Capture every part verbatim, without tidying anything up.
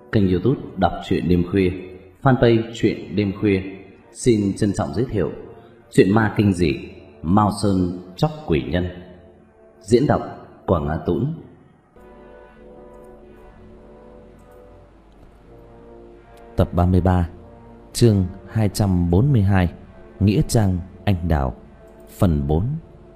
kênh YouTube Đọc truyện đêm khuya, fanpage truyện đêm khuya xin trân trọng giới thiệu truyện ma kinh dị Mao Sơn Chóc Quỷ Nhân, diễn đọc Quảng Ngã Tũng. Tập ba mươi ba, chương hai trăm bốn mươi hai, Nghĩa Trang Anh Đào, phần bốn.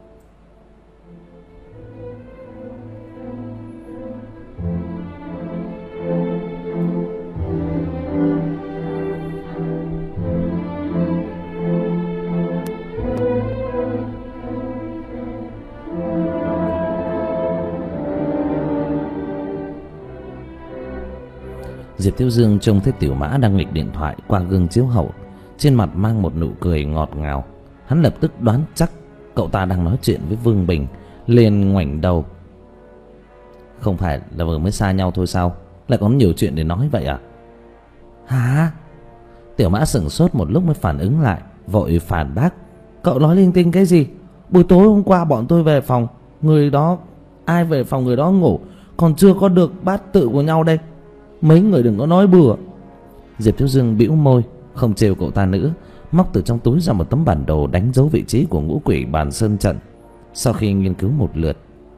Diệp Thiếu Dương trông thấy Tiểu Mã đang nghịch điện thoại qua gương chiếu hậu, trên mặt mang một nụ cười ngọt ngào. Hắn lập tức đoán chắc cậu ta đang nói chuyện với Vương Bình, liền ngoảnh đầu. Không phải là vừa mới xa nhau thôi sao, lại có nhiều chuyện để nói vậy à? Hả? Tiểu Mã sửng sốt một lúc mới phản ứng lại, vội phản bác. Cậu nói linh tinh cái gì? Buổi tối hôm qua bọn tôi về phòng, người đó, ai về phòng người đó ngủ, còn chưa có được bát tự của nhau đây. Mấy người đừng có nói bừa. Diệp Thiếu Dương bĩu môi, không trêu cậu ta nữa, móc từ trong túi ra một tấm bản đồ đánh dấu vị trí của ngũ quỷ bàn sơn trận. Sau khi nghiên cứu một lượt,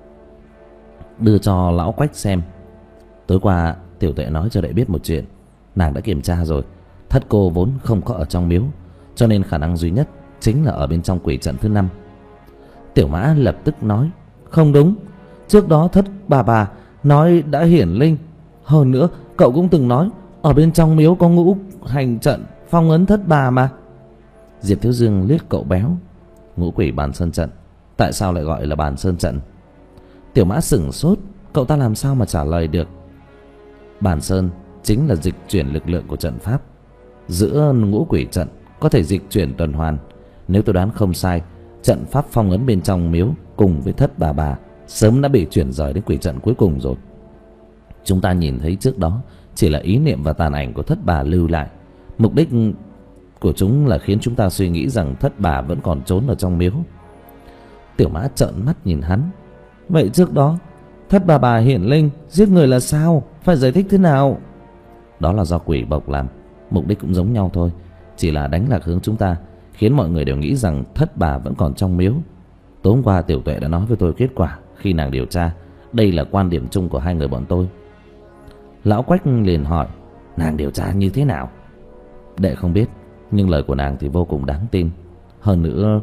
đưa cho lão Quách xem. Tối qua Tiểu Tuệ nói cho đệ biết một chuyện. Nàng đã kiểm tra rồi, thất cô vốn không có ở trong miếu, cho nên khả năng duy nhất chính là ở bên trong quỷ trận thứ năm. Tiểu Mã lập tức nói, không đúng, trước đó thất bà bà nói đã hiển linh. Hơn nữa cậu cũng từng nói ở bên trong miếu có ngũ hành trận phong ấn thất bà mà. Diệp Thiếu Dương liếc cậu béo. Ngũ quỷ bàn sơn trận, tại sao lại gọi là bàn sơn trận? Tiểu Mã sửng sốt, cậu ta làm sao mà trả lời được. Bàn sơn chính là dịch chuyển lực lượng của trận pháp. Giữa ngũ quỷ trận có thể dịch chuyển tuần hoàn. Nếu tôi đoán không sai, trận pháp phong ấn bên trong miếu cùng với thất bà bà sớm đã bị chuyển rời đến quỷ trận cuối cùng rồi. Chúng ta nhìn thấy trước đó chỉ là ý niệm và tàn ảnh của thất bà lưu lại. Mục đích của chúng là khiến chúng ta suy nghĩ rằng thất bà vẫn còn trốn ở trong miếu. Tiểu Mã trợn mắt nhìn hắn. Vậy trước đó thất bà bà hiển linh giết người là sao? Phải giải thích thế nào? Đó là do quỷ bộc làm. Mục đích cũng giống nhau thôi, chỉ là đánh lạc hướng chúng ta, khiến mọi người đều nghĩ rằng thất bà vẫn còn trong miếu. Tối hôm qua Tiểu Tuệ đã nói với tôi kết quả khi nàng điều tra. Đây là quan điểm chung của hai người bọn tôi. Lão Quách liền hỏi, nàng điều tra như thế nào? Đệ không biết, nhưng lời của nàng thì vô cùng đáng tin. Hơn nữa,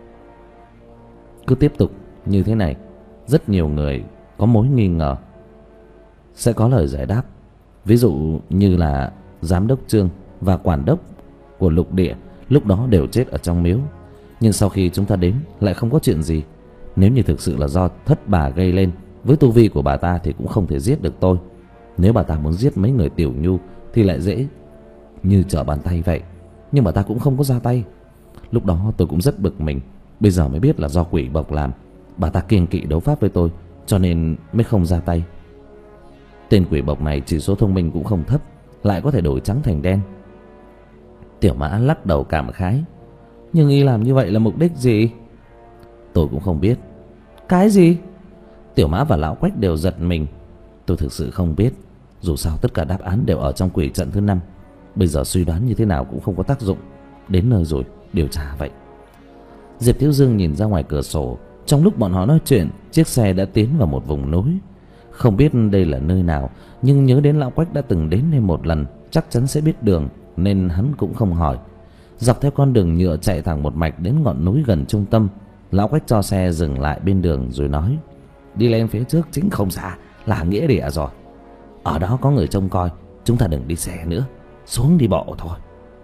cứ tiếp tục như thế này, rất nhiều người có mối nghi ngờ sẽ có lời giải đáp. Ví dụ như là giám đốc Trương và quản đốc của lục địa lúc đó đều chết ở trong miếu, nhưng sau khi chúng ta đến lại không có chuyện gì. Nếu như thực sự là do thất bà gây lên, với tu vi của bà ta thì cũng không thể giết được tôi. Nếu bà ta muốn giết mấy người tiểu nhu thì lại dễ như trở bàn tay vậy, nhưng bà ta cũng không có ra tay. Lúc đó tôi cũng rất bực mình, bây giờ mới biết là do quỷ bộc làm. Bà ta kiêng kỵ đấu pháp với tôi, cho nên mới không ra tay. Tên quỷ bộc này chỉ số thông minh cũng không thấp, lại có thể đổi trắng thành đen. Tiểu Mã lắc đầu cảm khái. Nhưng y làm như vậy là mục đích gì? Tôi cũng không biết. Cái gì? Tiểu Mã và lão Quách đều giật mình. Tôi thực sự không biết. Dù sao tất cả đáp án đều ở trong quỷ trận thứ năm. Bây giờ suy đoán như thế nào cũng không có tác dụng. Đến nơi rồi, điều tra vậy. Diệp Thiếu Dương nhìn ra ngoài cửa sổ. Trong lúc bọn họ nói chuyện, chiếc xe đã tiến vào một vùng núi. Không biết đây là nơi nào, nhưng nhớ đến lão Quách đã từng đến đây một lần, chắc chắn sẽ biết đường, nên hắn cũng không hỏi. Dọc theo con đường nhựa chạy thẳng một mạch đến ngọn núi gần trung tâm. Lão Quách cho xe dừng lại bên đường rồi nói, đi lên phía trước chính không xa là nghĩa địa rồi. Ở đó có người trông coi, chúng ta đừng đi xe nữa, xuống đi bộ thôi.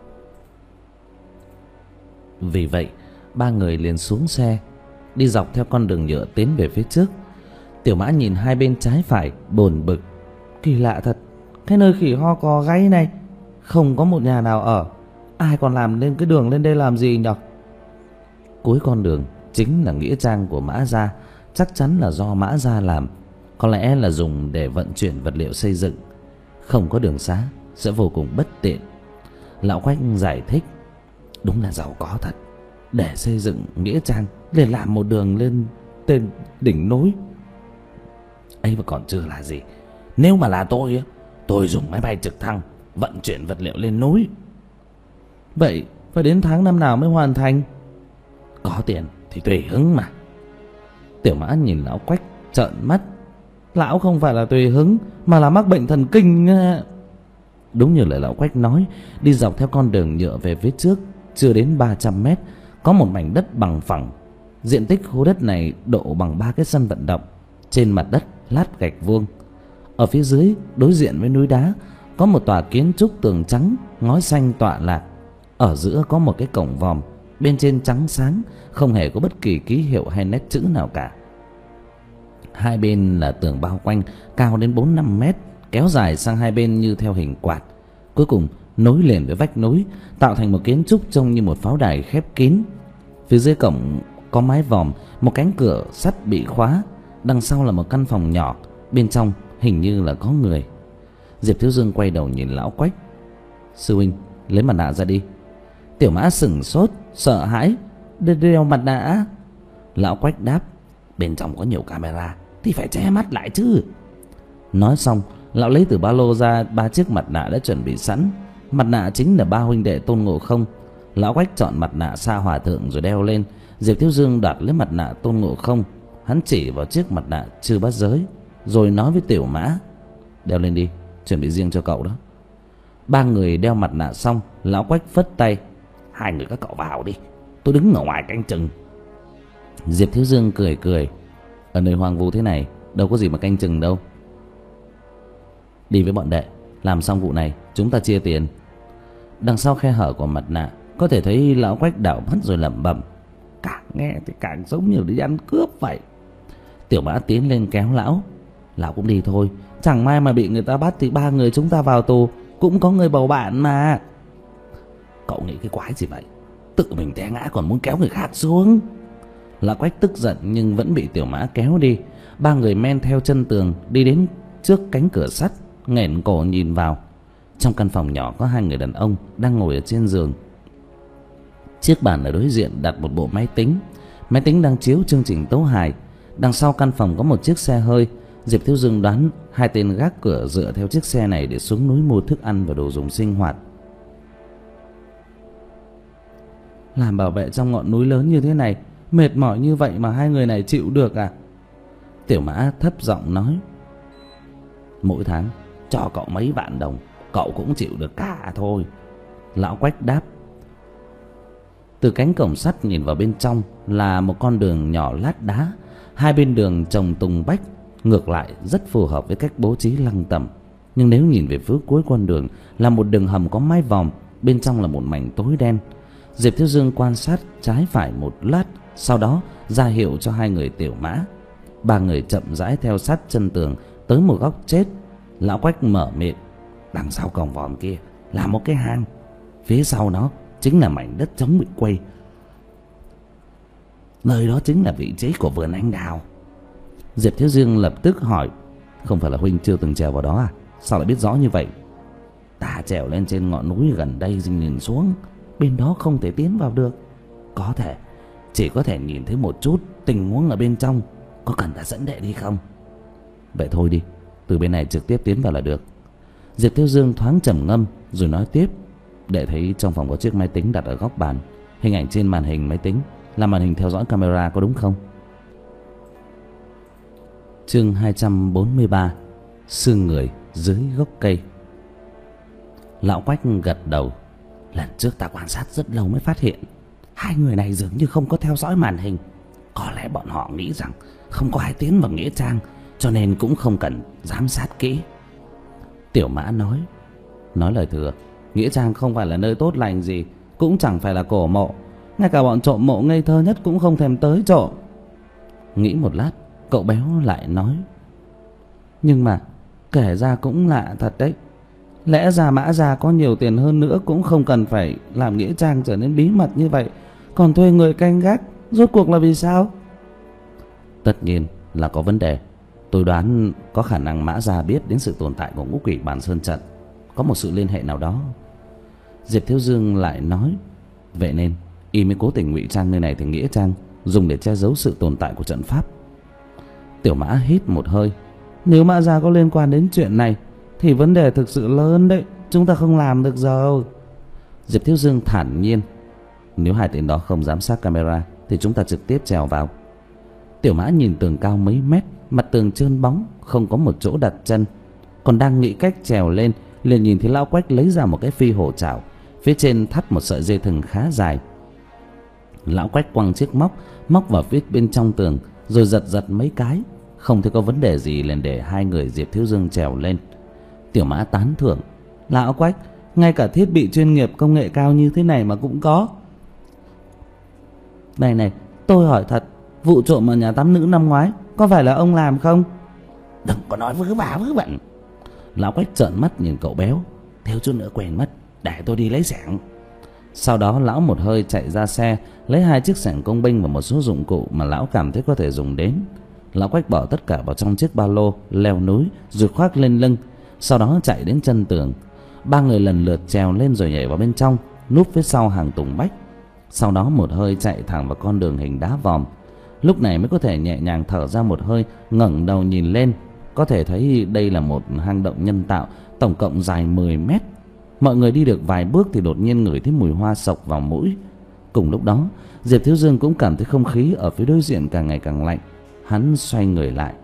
Vì vậy ba người liền xuống xe, đi dọc theo con đường nhựa tiến về phía trước. Tiểu Mã nhìn hai bên trái phải bồn bực. Kỳ lạ thật, cái nơi khỉ ho cò gáy này không có một nhà nào ở, ai còn làm nên cái đường lên đây làm gì nhỉ? Cuối con đường chính là nghĩa trang của Mã gia, chắc chắn là do Mã gia làm, có lẽ là dùng để vận chuyển vật liệu xây dựng. Không có đường xá sẽ vô cùng bất tiện. Lão Quách giải thích, đúng là giàu có thật, để xây dựng nghĩa trang để làm một đường lên tên đỉnh núi ấy mà còn chưa là gì. Nếu mà là tôi Tôi dùng máy bay trực thăng vận chuyển vật liệu lên núi. Vậy phải đến tháng năm nào mới hoàn thành? Có tiền thì tùy hứng mà. Tiểu Mã nhìn lão Quách trợn mắt. Lão không phải là tùy hứng mà là mắc bệnh thần kinh. Đúng như lời lão Quách nói, đi dọc theo con đường nhựa về phía trước chưa đến ba trăm mét có một mảnh đất bằng phẳng. Diện tích khu đất này độ bằng ba cái sân vận động. Trên mặt đất lát gạch vuông. Ở phía dưới đối diện với núi đá có một tòa kiến trúc tường trắng ngói xanh tọa lạc. Ở giữa có một cái cổng vòm, bên trên trắng sáng, không hề có bất kỳ ký hiệu hay nét chữ nào cả. Hai bên là tường bao quanh cao đến bốn năm mét, kéo dài sang hai bên như theo hình quạt. Cuối cùng nối liền với vách núi, tạo thành một kiến trúc trông như một pháo đài khép kín. Phía dưới cổng có mái vòm, một cánh cửa sắt bị khóa. Đằng sau là một căn phòng nhỏ, bên trong hình như là có người. Diệp Thiếu Dương quay đầu nhìn lão Quách. Sư huynh, lấy mặt nạ ra đi. Tiểu Mã sửng sốt, sợ hãi. Đeo mặt nạ? Lão Quách đáp. Bên trong có nhiều camera thì phải che mắt lại chứ. Nói xong, lão lấy từ ba lô ra ba chiếc mặt nạ đã chuẩn bị sẵn. Mặt nạ chính là ba huynh đệ Tôn Ngộ Không. Lão Quách chọn mặt nạ Sa Hòa Thượng rồi đeo lên. Diệp Thiếu Dương đoạt lấy mặt nạ Tôn Ngộ Không. Hắn chỉ vào chiếc mặt nạ Chư Bát Giới rồi nói với Tiểu Mã. Đeo lên đi, chuẩn bị riêng cho cậu đó. Ba người đeo mặt nạ xong, lão Quách phất tay. Hai người các cậu vào đi, tôi đứng ở ngoài canh chừng. Diệp Thiếu Dương cười cười. Ở nơi hoang vu thế này đâu có gì mà canh chừng đâu. Đi với bọn đệ, làm xong vụ này chúng ta chia tiền. Đằng sau khe hở của mặt nạ có thể thấy lão Quách đảo mắt rồi lẩm bẩm. Càng nghe thì càng giống như đi ăn cướp vậy. Tiểu Mã tiến lên kéo lão. Lão cũng đi thôi, chẳng may mà bị người ta bắt thì ba người chúng ta vào tù cũng có người bầu bạn mà. Cậu nghĩ cái quái gì vậy? Tự mình té ngã còn muốn kéo người khác xuống. Lão Quách tức giận nhưng vẫn bị Tiểu Mã kéo đi. Ba người men theo chân tường đi đến trước cánh cửa sắt, nghển cổ nhìn vào. Trong căn phòng nhỏ có hai người đàn ông đang ngồi ở trên giường. Chiếc bàn ở đối diện đặt một bộ máy tính. Máy tính đang chiếu chương trình tấu hài. Đằng sau căn phòng có một chiếc xe hơi. Diệp Thiếu Dương đoán hai tên gác cửa dựa theo chiếc xe này để xuống núi mua thức ăn và đồ dùng sinh hoạt. Làm bảo vệ trong ngọn núi lớn như thế này, mệt mỏi như vậy mà hai người này chịu được à? Tiểu Mã thấp giọng nói. Mỗi tháng cho cậu mấy vạn đồng, cậu cũng chịu được cả thôi. Lão Quách đáp. Từ cánh cổng sắt nhìn vào bên trong là một con đường nhỏ lát đá. Hai bên đường trồng tùng bách, ngược lại rất phù hợp với cách bố trí lăng tẩm. Nhưng nếu nhìn về phía cuối con đường là một đường hầm có mái vòm, bên trong là một mảnh tối đen. Diệp Thiếu Dương quan sát trái phải một lát, sau đó ra hiệu cho hai người Tiểu Mã. Ba người chậm rãi theo sát chân tường tới một góc chết. Lão Quách mở miệng. Đằng sau cổng vòm kia là một cái hang, phía sau nó chính là mảnh đất trống bị quây. Nơi đó chính là vị trí của vườn anh đào. Diệp Thiếu Dương lập tức hỏi. Không phải là huynh chưa từng trèo vào đó à? Sao lại biết rõ như vậy? Ta trèo lên trên ngọn núi gần đây rồi nhìn xuống, bên đó không thể tiến vào được. Có thể, chỉ có thể nhìn thấy một chút tình huống ở bên trong. Có cần ta dẫn đệ đi không? Vậy thôi đi, từ bên này trực tiếp tiến vào là được. Diệp Thiếu Dương thoáng trầm ngâm rồi nói tiếp. Đệ thấy trong phòng có chiếc máy tính đặt ở góc bàn. Hình ảnh trên màn hình máy tính là màn hình theo dõi camera, có đúng không? Chương hai trăm bốn mươi ba. Xương người dưới gốc cây. Lão Quách gật đầu. Lần trước ta quan sát rất lâu mới phát hiện hai người này dường như không có theo dõi màn hình. Có lẽ bọn họ nghĩ rằng không có ai tiến vào nghĩa trang, cho nên cũng không cần giám sát kỹ. Tiểu Mã nói. Nói lời thừa, nghĩa trang không phải là nơi tốt lành gì, cũng chẳng phải là cổ mộ. Ngay cả bọn trộm mộ ngây thơ nhất cũng không thèm tới trộm. Nghĩ một lát, cậu béo lại nói. Nhưng mà kể ra cũng lạ thật đấy. Lẽ ra Mã Gia có nhiều tiền hơn nữa cũng không cần phải làm nghĩa trang trở nên bí mật như vậy, còn thuê người canh gác, rốt cuộc là vì sao? Tất nhiên là có vấn đề. Tôi đoán có khả năng Mã Gia biết đến sự tồn tại của ngũ quỷ Bàn Sơn Trận, có một sự liên hệ nào đó. Diệp Thiếu Dương lại nói. Vậy nên y mới cố tình ngụy trang nơi này thành nghĩa trang, dùng để che giấu sự tồn tại của trận pháp. Tiểu Mã hít một hơi. Nếu Mã Gia có liên quan đến chuyện này thì vấn đề thực sự lớn đấy, chúng ta không làm được rồi. Diệp Thiếu Dương thản nhiên. Nếu hai tên đó không giám sát camera thì chúng ta trực tiếp trèo vào. Tiểu Mã nhìn tường cao mấy mét, mặt tường trơn bóng, không có một chỗ đặt chân, còn đang nghĩ cách trèo lên, liền nhìn thấy lão Quách lấy ra một cái phi hổ chảo, phía trên thắt một sợi dây thừng khá dài. Lão Quách quăng chiếc móc móc vào phía bên trong tường, rồi giật giật mấy cái, không thấy có vấn đề gì, liền để hai người Diệp Thiếu Dương trèo lên. Tiểu Mã tán thưởng. Lão Quách, ngay cả thiết bị chuyên nghiệp công nghệ cao như thế này mà cũng có. Này này, tôi hỏi thật, vụ trộm ở nhà tắm nữ năm ngoái có phải là ông làm không? Đừng có nói vớ vả vớ vẩn. Lão Quách trợn mắt nhìn cậu béo. Thiếu chút nữa quên mất, để tôi đi lấy xẻng. Sau đó lão một hơi chạy ra xe, lấy hai chiếc xẻng công binh và một số dụng cụ mà lão cảm thấy có thể dùng đến. Lão Quách bỏ tất cả vào trong chiếc ba lô, leo núi rồi khoác lên lưng, sau đó chạy đến chân tường. Ba người lần lượt trèo lên rồi nhảy vào bên trong, núp phía sau hàng tùng bách. Sau đó một hơi chạy thẳng vào con đường hình đá vòm. Lúc này mới có thể nhẹ nhàng thở ra một hơi, ngẩng đầu nhìn lên. Có thể thấy đây là một hang động nhân tạo, tổng cộng dài mười mét. Mọi người đi được vài bước thì đột nhiên ngửi thấy mùi hoa sộc vào mũi. Cùng lúc đó, Diệp Thiếu Dương cũng cảm thấy không khí ở phía đối diện càng ngày càng lạnh. Hắn xoay người lại.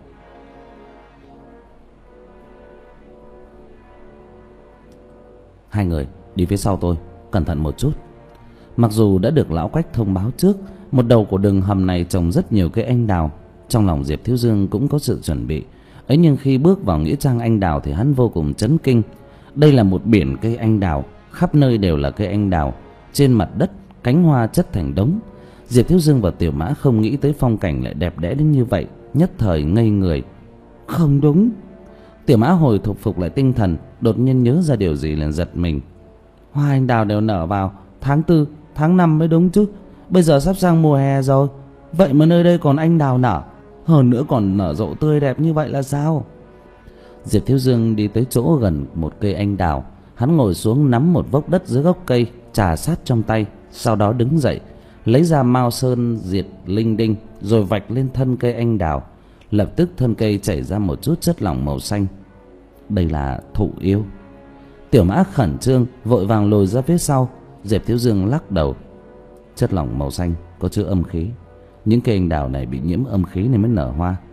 Hai người đi phía sau tôi, cẩn thận một chút. Mặc dù đã được lão Quách thông báo trước, một đầu của đường hầm này trồng rất nhiều cây anh đào. Trong lòng Diệp Thiếu Dương cũng có sự chuẩn bị ấy, nhưng khi bước vào nghĩa trang anh đào thì hắn vô cùng chấn kinh. Đây là một biển cây anh đào, khắp nơi đều là cây anh đào, trên mặt đất cánh hoa chất thành đống. Diệp Thiếu Dương và Tiểu Mã không nghĩ tới phong cảnh lại đẹp đẽ đến như vậy, nhất thời ngây người. Không đúng. Tiểu Mã hồi phục phục lại tinh thần, đột nhiên nhớ ra điều gì liền giật mình. Hoa anh đào đều nở vào tháng tư, tháng năm mới đúng chứ. Bây giờ sắp sang mùa hè rồi, vậy mà nơi đây còn anh đào nở, hơn nữa còn nở rộ tươi đẹp như vậy là sao? Diệp Thiếu Dương đi tới chỗ gần một cây anh đào, hắn ngồi xuống nắm một vốc đất dưới gốc cây, trà sát trong tay, sau đó đứng dậy, lấy ra mao sơn diệt linh đinh rồi vạch lên thân cây anh đào. Lập tức thân cây chảy ra một chút chất lỏng màu xanh. Đây là thụ yêu. Tiểu Mã khẩn trương vội vàng lùi ra phía sau. Diệp Thiếu Dương lắc đầu. Chất lỏng màu xanh có chứa âm khí, những cây anh đào này bị nhiễm âm khí nên mới nở hoa.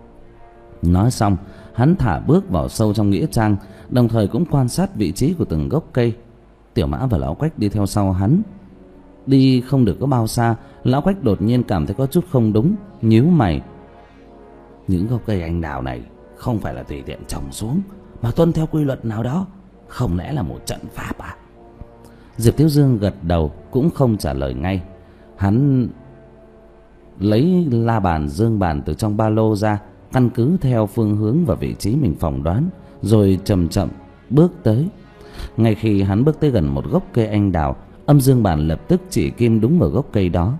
Nói xong, hắn thả bước vào sâu trong nghĩa trang, đồng thời cũng quan sát vị trí của từng gốc cây. Tiểu Mã và lão Quách đi theo sau hắn. Đi không được có bao xa, lão Quách đột nhiên cảm thấy có chút không đúng, nhíu mày. Những gốc cây anh đào này không phải là tùy tiện trồng xuống, mà tuân theo quy luật nào đó, không lẽ là một trận pháp à? Diệp Thiếu Dương gật đầu, cũng không trả lời ngay. Hắn lấy la bàn dương bàn từ trong ba lô ra, căn cứ theo phương hướng và vị trí mình phỏng đoán, rồi chậm chậm bước tới. Ngay khi hắn bước tới gần một gốc cây anh đào, âm dương bàn lập tức chỉ kim đúng vào gốc cây đó.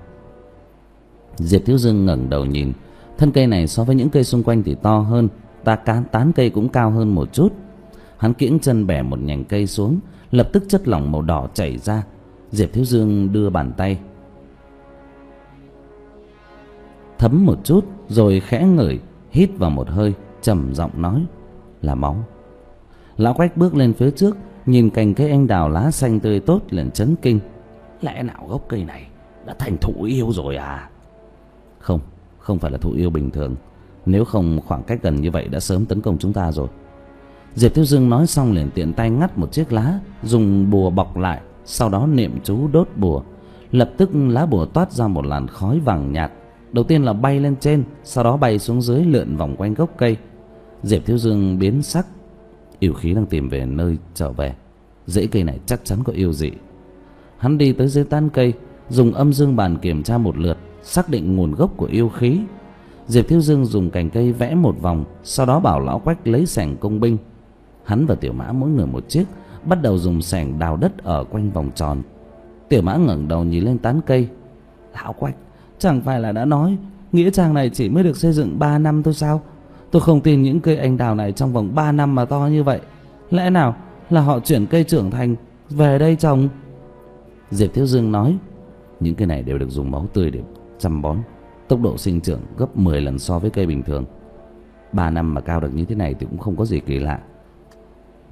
Diệp Thiếu Dương ngẩng đầu nhìn, thân cây này so với những cây xung quanh thì to hơn, ta cán tán cây cũng cao hơn một chút. Hắn kiễng chân bẻ một nhành cây xuống, lập tức chất lỏng màu đỏ chảy ra. Diệp Thiếu Dương đưa bàn tay thấm một chút, rồi khẽ ngửi, hít vào một hơi, trầm giọng nói là máu. Lão Quách bước lên phía trước, nhìn cành cây anh đào lá xanh tươi tốt liền chấn kinh. Lẽ nào gốc cây này đã thành thụ yêu rồi à? Không, không phải là thụ yêu bình thường, nếu không khoảng cách gần như vậy đã sớm tấn công chúng ta rồi. Diệp Thiếu Dương nói xong liền tiện tay ngắt một chiếc lá, dùng bùa bọc lại, sau đó niệm chú đốt bùa. Lập tức lá bùa toát ra một làn khói vàng nhạt, đầu tiên là bay lên trên, sau đó bay xuống dưới, lượn vòng quanh gốc cây. Diệp Thiếu Dương biến sắc, yêu khí đang tìm về nơi trở về, rễ cây này chắc chắn có yêu dị. Hắn đi tới dưới tán cây, dùng âm dương bàn kiểm tra một lượt, xác định nguồn gốc của yêu khí. Diệp Thiếu Dương dùng cành cây vẽ một vòng, sau đó bảo lão Quách lấy xẻng công binh. Hắn và Tiểu Mã mỗi người một chiếc, bắt đầu dùng xẻng đào đất ở quanh vòng tròn. Tiểu Mã ngẩng đầu nhìn lên tán cây. Lão Quách, chẳng phải là đã nói nghĩa trang này chỉ mới được xây dựng ba năm thôi sao? Tôi không tin những cây anh đào này trong vòng ba năm mà to như vậy. Lẽ nào là họ chuyển cây trưởng thành về đây trồng? Diệp Thiếu Dương nói, những cây này đều được dùng máu tươi để chăm bón, tốc độ sinh trưởng gấp mười lần so với cây bình thường. Ba năm mà cao được như thế này thì cũng không có gì kỳ lạ.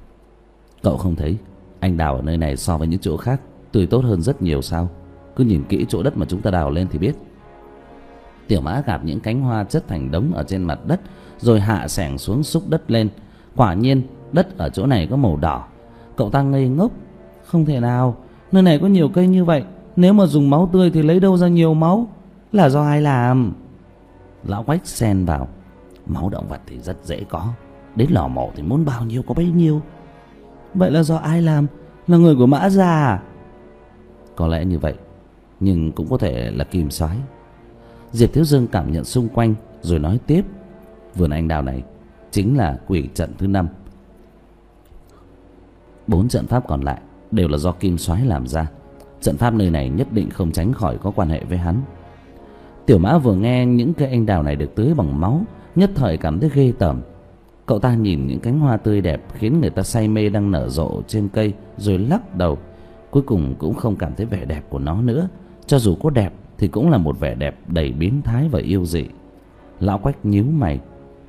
Cậu không thấy anh đào ở nơi này so với những chỗ khác tươi tốt hơn rất nhiều sao? Cứ nhìn kỹ chỗ đất mà chúng ta đào lên thì biết. Tiểu Mã gạt những cánh hoa chất thành đống ở trên mặt đất, rồi hạ xẻng xuống xúc đất lên. Quả nhiên đất ở chỗ này có màu đỏ. Cậu ta ngây ngốc. Không thể nào, nơi này có nhiều cây như vậy, nếu mà dùng máu tươi thì lấy đâu ra nhiều máu? Là do ai làm? Lão Quách xen vào. Máu động vật thì rất dễ có, đến lò mổ thì muốn bao nhiêu có bấy nhiêu. Vậy là do ai làm? Là người của Mã gia à? Có lẽ như vậy, nhưng cũng có thể là Kim Soái. Diệp Thiếu Dương cảm nhận xung quanh rồi nói tiếp. Vườn anh đào này chính là quỷ trận thứ năm. Bốn trận pháp còn lại đều là do Kim Soái làm ra. Trận pháp nơi này nhất định không tránh khỏi có quan hệ với hắn. Tiểu Mã vừa nghe những cây anh đào này được tưới bằng máu, nhất thời cảm thấy ghê tởm. Cậu ta nhìn những cánh hoa tươi đẹp khiến người ta say mê đang nở rộ trên cây, rồi lắc đầu. Cuối cùng cũng không cảm thấy vẻ đẹp của nó nữa. Cho dù có đẹp thì cũng là một vẻ đẹp đầy biến thái và yêu dị. Lão Quách nhíu mày.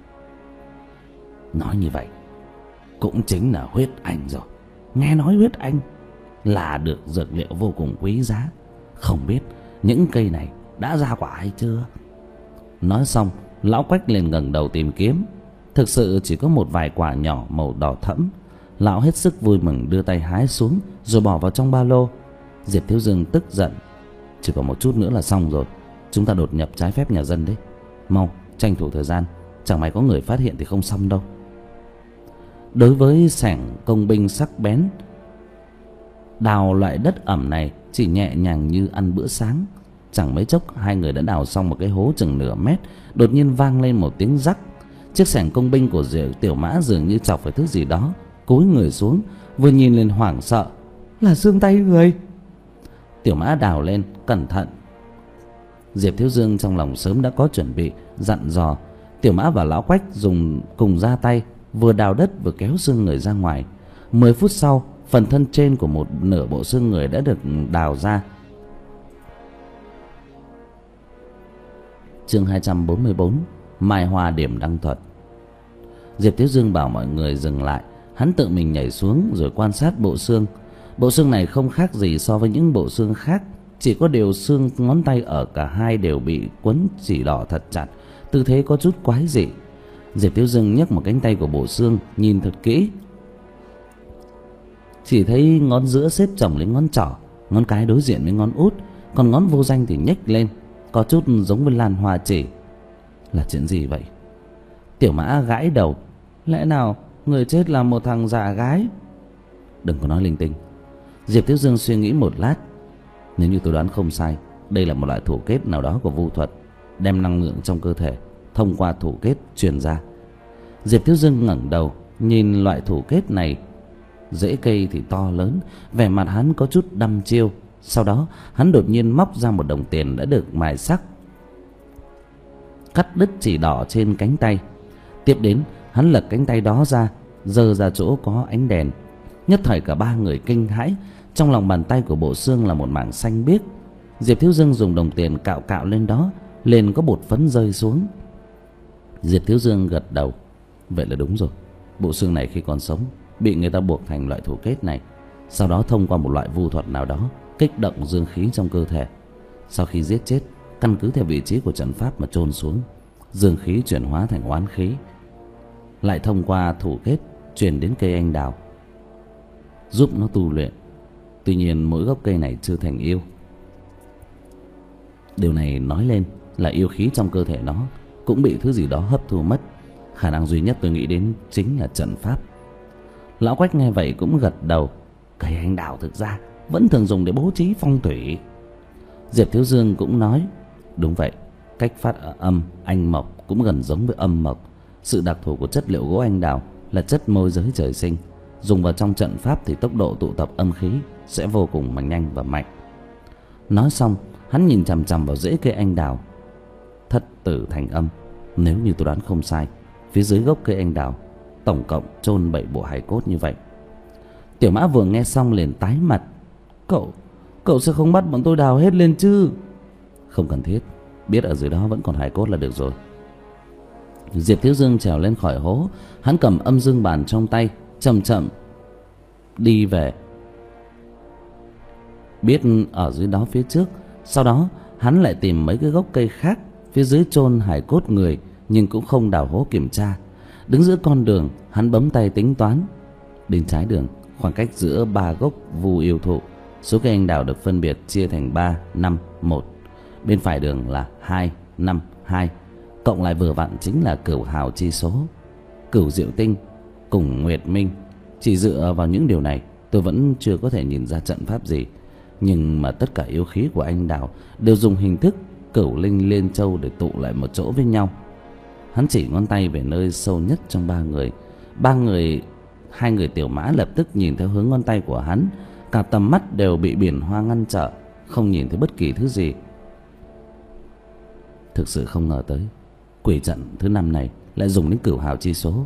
Nói như vậy cũng chính là huyết anh rồi. Nghe nói huyết anh là được dược liệu vô cùng quý giá. Không biết những cây này đã ra quả hay chưa? Nói xong, lão Quách liền ngẩng đầu tìm kiếm. Thực sự chỉ có một vài quả nhỏ màu đỏ thẫm. Lão hết sức vui mừng đưa tay hái xuống rồi bỏ vào trong ba lô. Diệp Thiếu Dương tức giận. Chỉ còn một chút nữa là xong rồi. Chúng ta đột nhập trái phép nhà dân đấy. Mau tranh thủ thời gian, chẳng may có người phát hiện thì không xong đâu. Đối với xẻng công binh sắc bén, đào loại đất ẩm này chỉ nhẹ nhàng như ăn bữa sáng. Chẳng mấy chốc hai người đã đào xong một cái hố chừng nửa mét. Đột nhiên vang lên một tiếng rắc. Chiếc xẻng công binh của Tiểu Mã dường như chọc phải thứ gì đó, cúi người xuống, vừa nhìn lên hoảng sợ. Là xương tay người. Tiểu Mã đào lên cẩn thận. Diệp Thiếu Dương trong lòng sớm đã có chuẩn bị, dặn dò. Tiểu Mã và lão Quách dùng cùng ra tay, vừa đào đất vừa kéo xương người ra ngoài. Mười phút sau, phần thân trên của một nửa bộ xương người đã được đào ra. Chương hai trăm bốn mươi bốn, Mai Hoa điểm đăng thuật. Diệp Thiếu Dương bảo mọi người dừng lại. Hắn tự mình nhảy xuống rồi quan sát bộ xương. Bộ xương này không khác gì so với những bộ xương khác, chỉ có điều xương ngón tay ở cả hai đều bị quấn chỉ đỏ thật chặt, tư thế có chút quái dị. Diệp Thiếu Dương nhấc một cánh tay của bộ xương nhìn thật kỹ. Chỉ thấy ngón giữa xếp chồng lên ngón trỏ, ngón cái đối diện với ngón út, còn ngón vô danh thì nhếch lên, có chút giống với lan hoa chỉ. Là chuyện gì vậy? Tiểu Mã gãi đầu. Lẽ nào người chết là một thằng già gái? Đừng có nói linh tinh. Diệp Thiếu Dương suy nghĩ một lát. Nếu như tôi đoán không sai, đây là một loại thủ kết nào đó của vu thuật, đem năng lượng trong cơ thể thông qua thủ kết truyền ra. Diệp Thiếu Dương ngẩng đầu nhìn loại thủ kết này. Rễ cây thì to lớn, vẻ mặt hắn có chút đăm chiêu. Sau đó hắn đột nhiên móc ra một đồng tiền đã được mài sắc, cắt đứt chỉ đỏ trên cánh tay. Tiếp đến hắn lật cánh tay đó ra, giơ ra chỗ có ánh đèn. Nhất thời cả ba người kinh hãi. Trong lòng bàn tay của bộ xương là một mảng xanh biếc. Diệp Thiếu Dương dùng đồng tiền cạo cạo lên đó, liền có bột phấn rơi xuống. Diệp Thiếu Dương gật đầu. Vậy là đúng rồi. Bộ xương này khi còn sống bị người ta buộc thành loại thủ kết này, sau đó thông qua một loại vu thuật nào đó kích động dương khí trong cơ thể. Sau khi giết chết, căn cứ theo vị trí của trận pháp mà chôn xuống, dương khí chuyển hóa thành oán khí, lại thông qua thủ kết truyền đến cây anh đào, giúp nó tu luyện. Tuy nhiên mỗi gốc cây này chưa thành yêu. Điều này nói lên là yêu khí trong cơ thể nó cũng bị thứ gì đó hấp thu mất. Khả năng duy nhất tôi nghĩ đến chính là trận pháp. Lão Quách nghe vậy cũng gật đầu. Cây anh đào thực ra vẫn thường dùng để bố trí phong thủy. Diệp Thiếu Dương cũng nói. Đúng vậy, cách phát âm anh mộc cũng gần giống với âm mộc. Sự đặc thù của chất liệu gỗ anh đào là chất môi giới trời sinh, dùng vào trong trận pháp thì tốc độ tụ tập âm khí sẽ vô cùng mà nhanh và mạnh. Nói xong, hắn nhìn chằm chằm vào rễ cây anh đào. Thất tử thành âm. Nếu như tôi đoán không sai, phía dưới gốc cây anh đào tổng cộng chôn bảy bộ hài cốt như vậy. Tiểu Mã vừa nghe xong liền tái mặt. Cậu, cậu sẽ không bắt bọn tôi đào hết lên chứ? Không cần thiết, biết ở dưới đó vẫn còn hài cốt là được rồi. Diệp Thiếu Dương trèo lên khỏi hố. Hắn cầm âm dương bàn trong tay, chậm chậm đi về. Biết ở dưới đó phía trước, sau đó hắn lại tìm mấy cái gốc cây khác phía dưới chôn hài cốt người, nhưng cũng không đào hố kiểm tra. Đứng giữa con đường, hắn bấm tay tính toán. Bên trái đường, khoảng cách giữa ba gốc vu yêu thụ, số cây anh đào được phân biệt chia thành ba, năm, một. Bên phải đường là hai, năm, hai, cộng lại vừa vặn chính là cửu hào chi số. Cửu diệu tinh cùng nguyệt minh. Chỉ dựa vào những điều này, tôi vẫn chưa có thể nhìn ra trận pháp gì. Nhưng mà tất cả yêu khí của anh đào đều dùng hình thức cửu linh liên châu để tụ lại một chỗ với nhau. Hắn chỉ ngón tay về nơi sâu nhất trong ba người. Ba người, hai người tiểu mã lập tức nhìn theo hướng ngón tay của hắn. Cả tầm mắt đều bị biển hoa ngăn trở, không nhìn thấy bất kỳ thứ gì. Thực sự không ngờ tới quỷ trận thứ năm này lại dùng đến cửu hào chi số.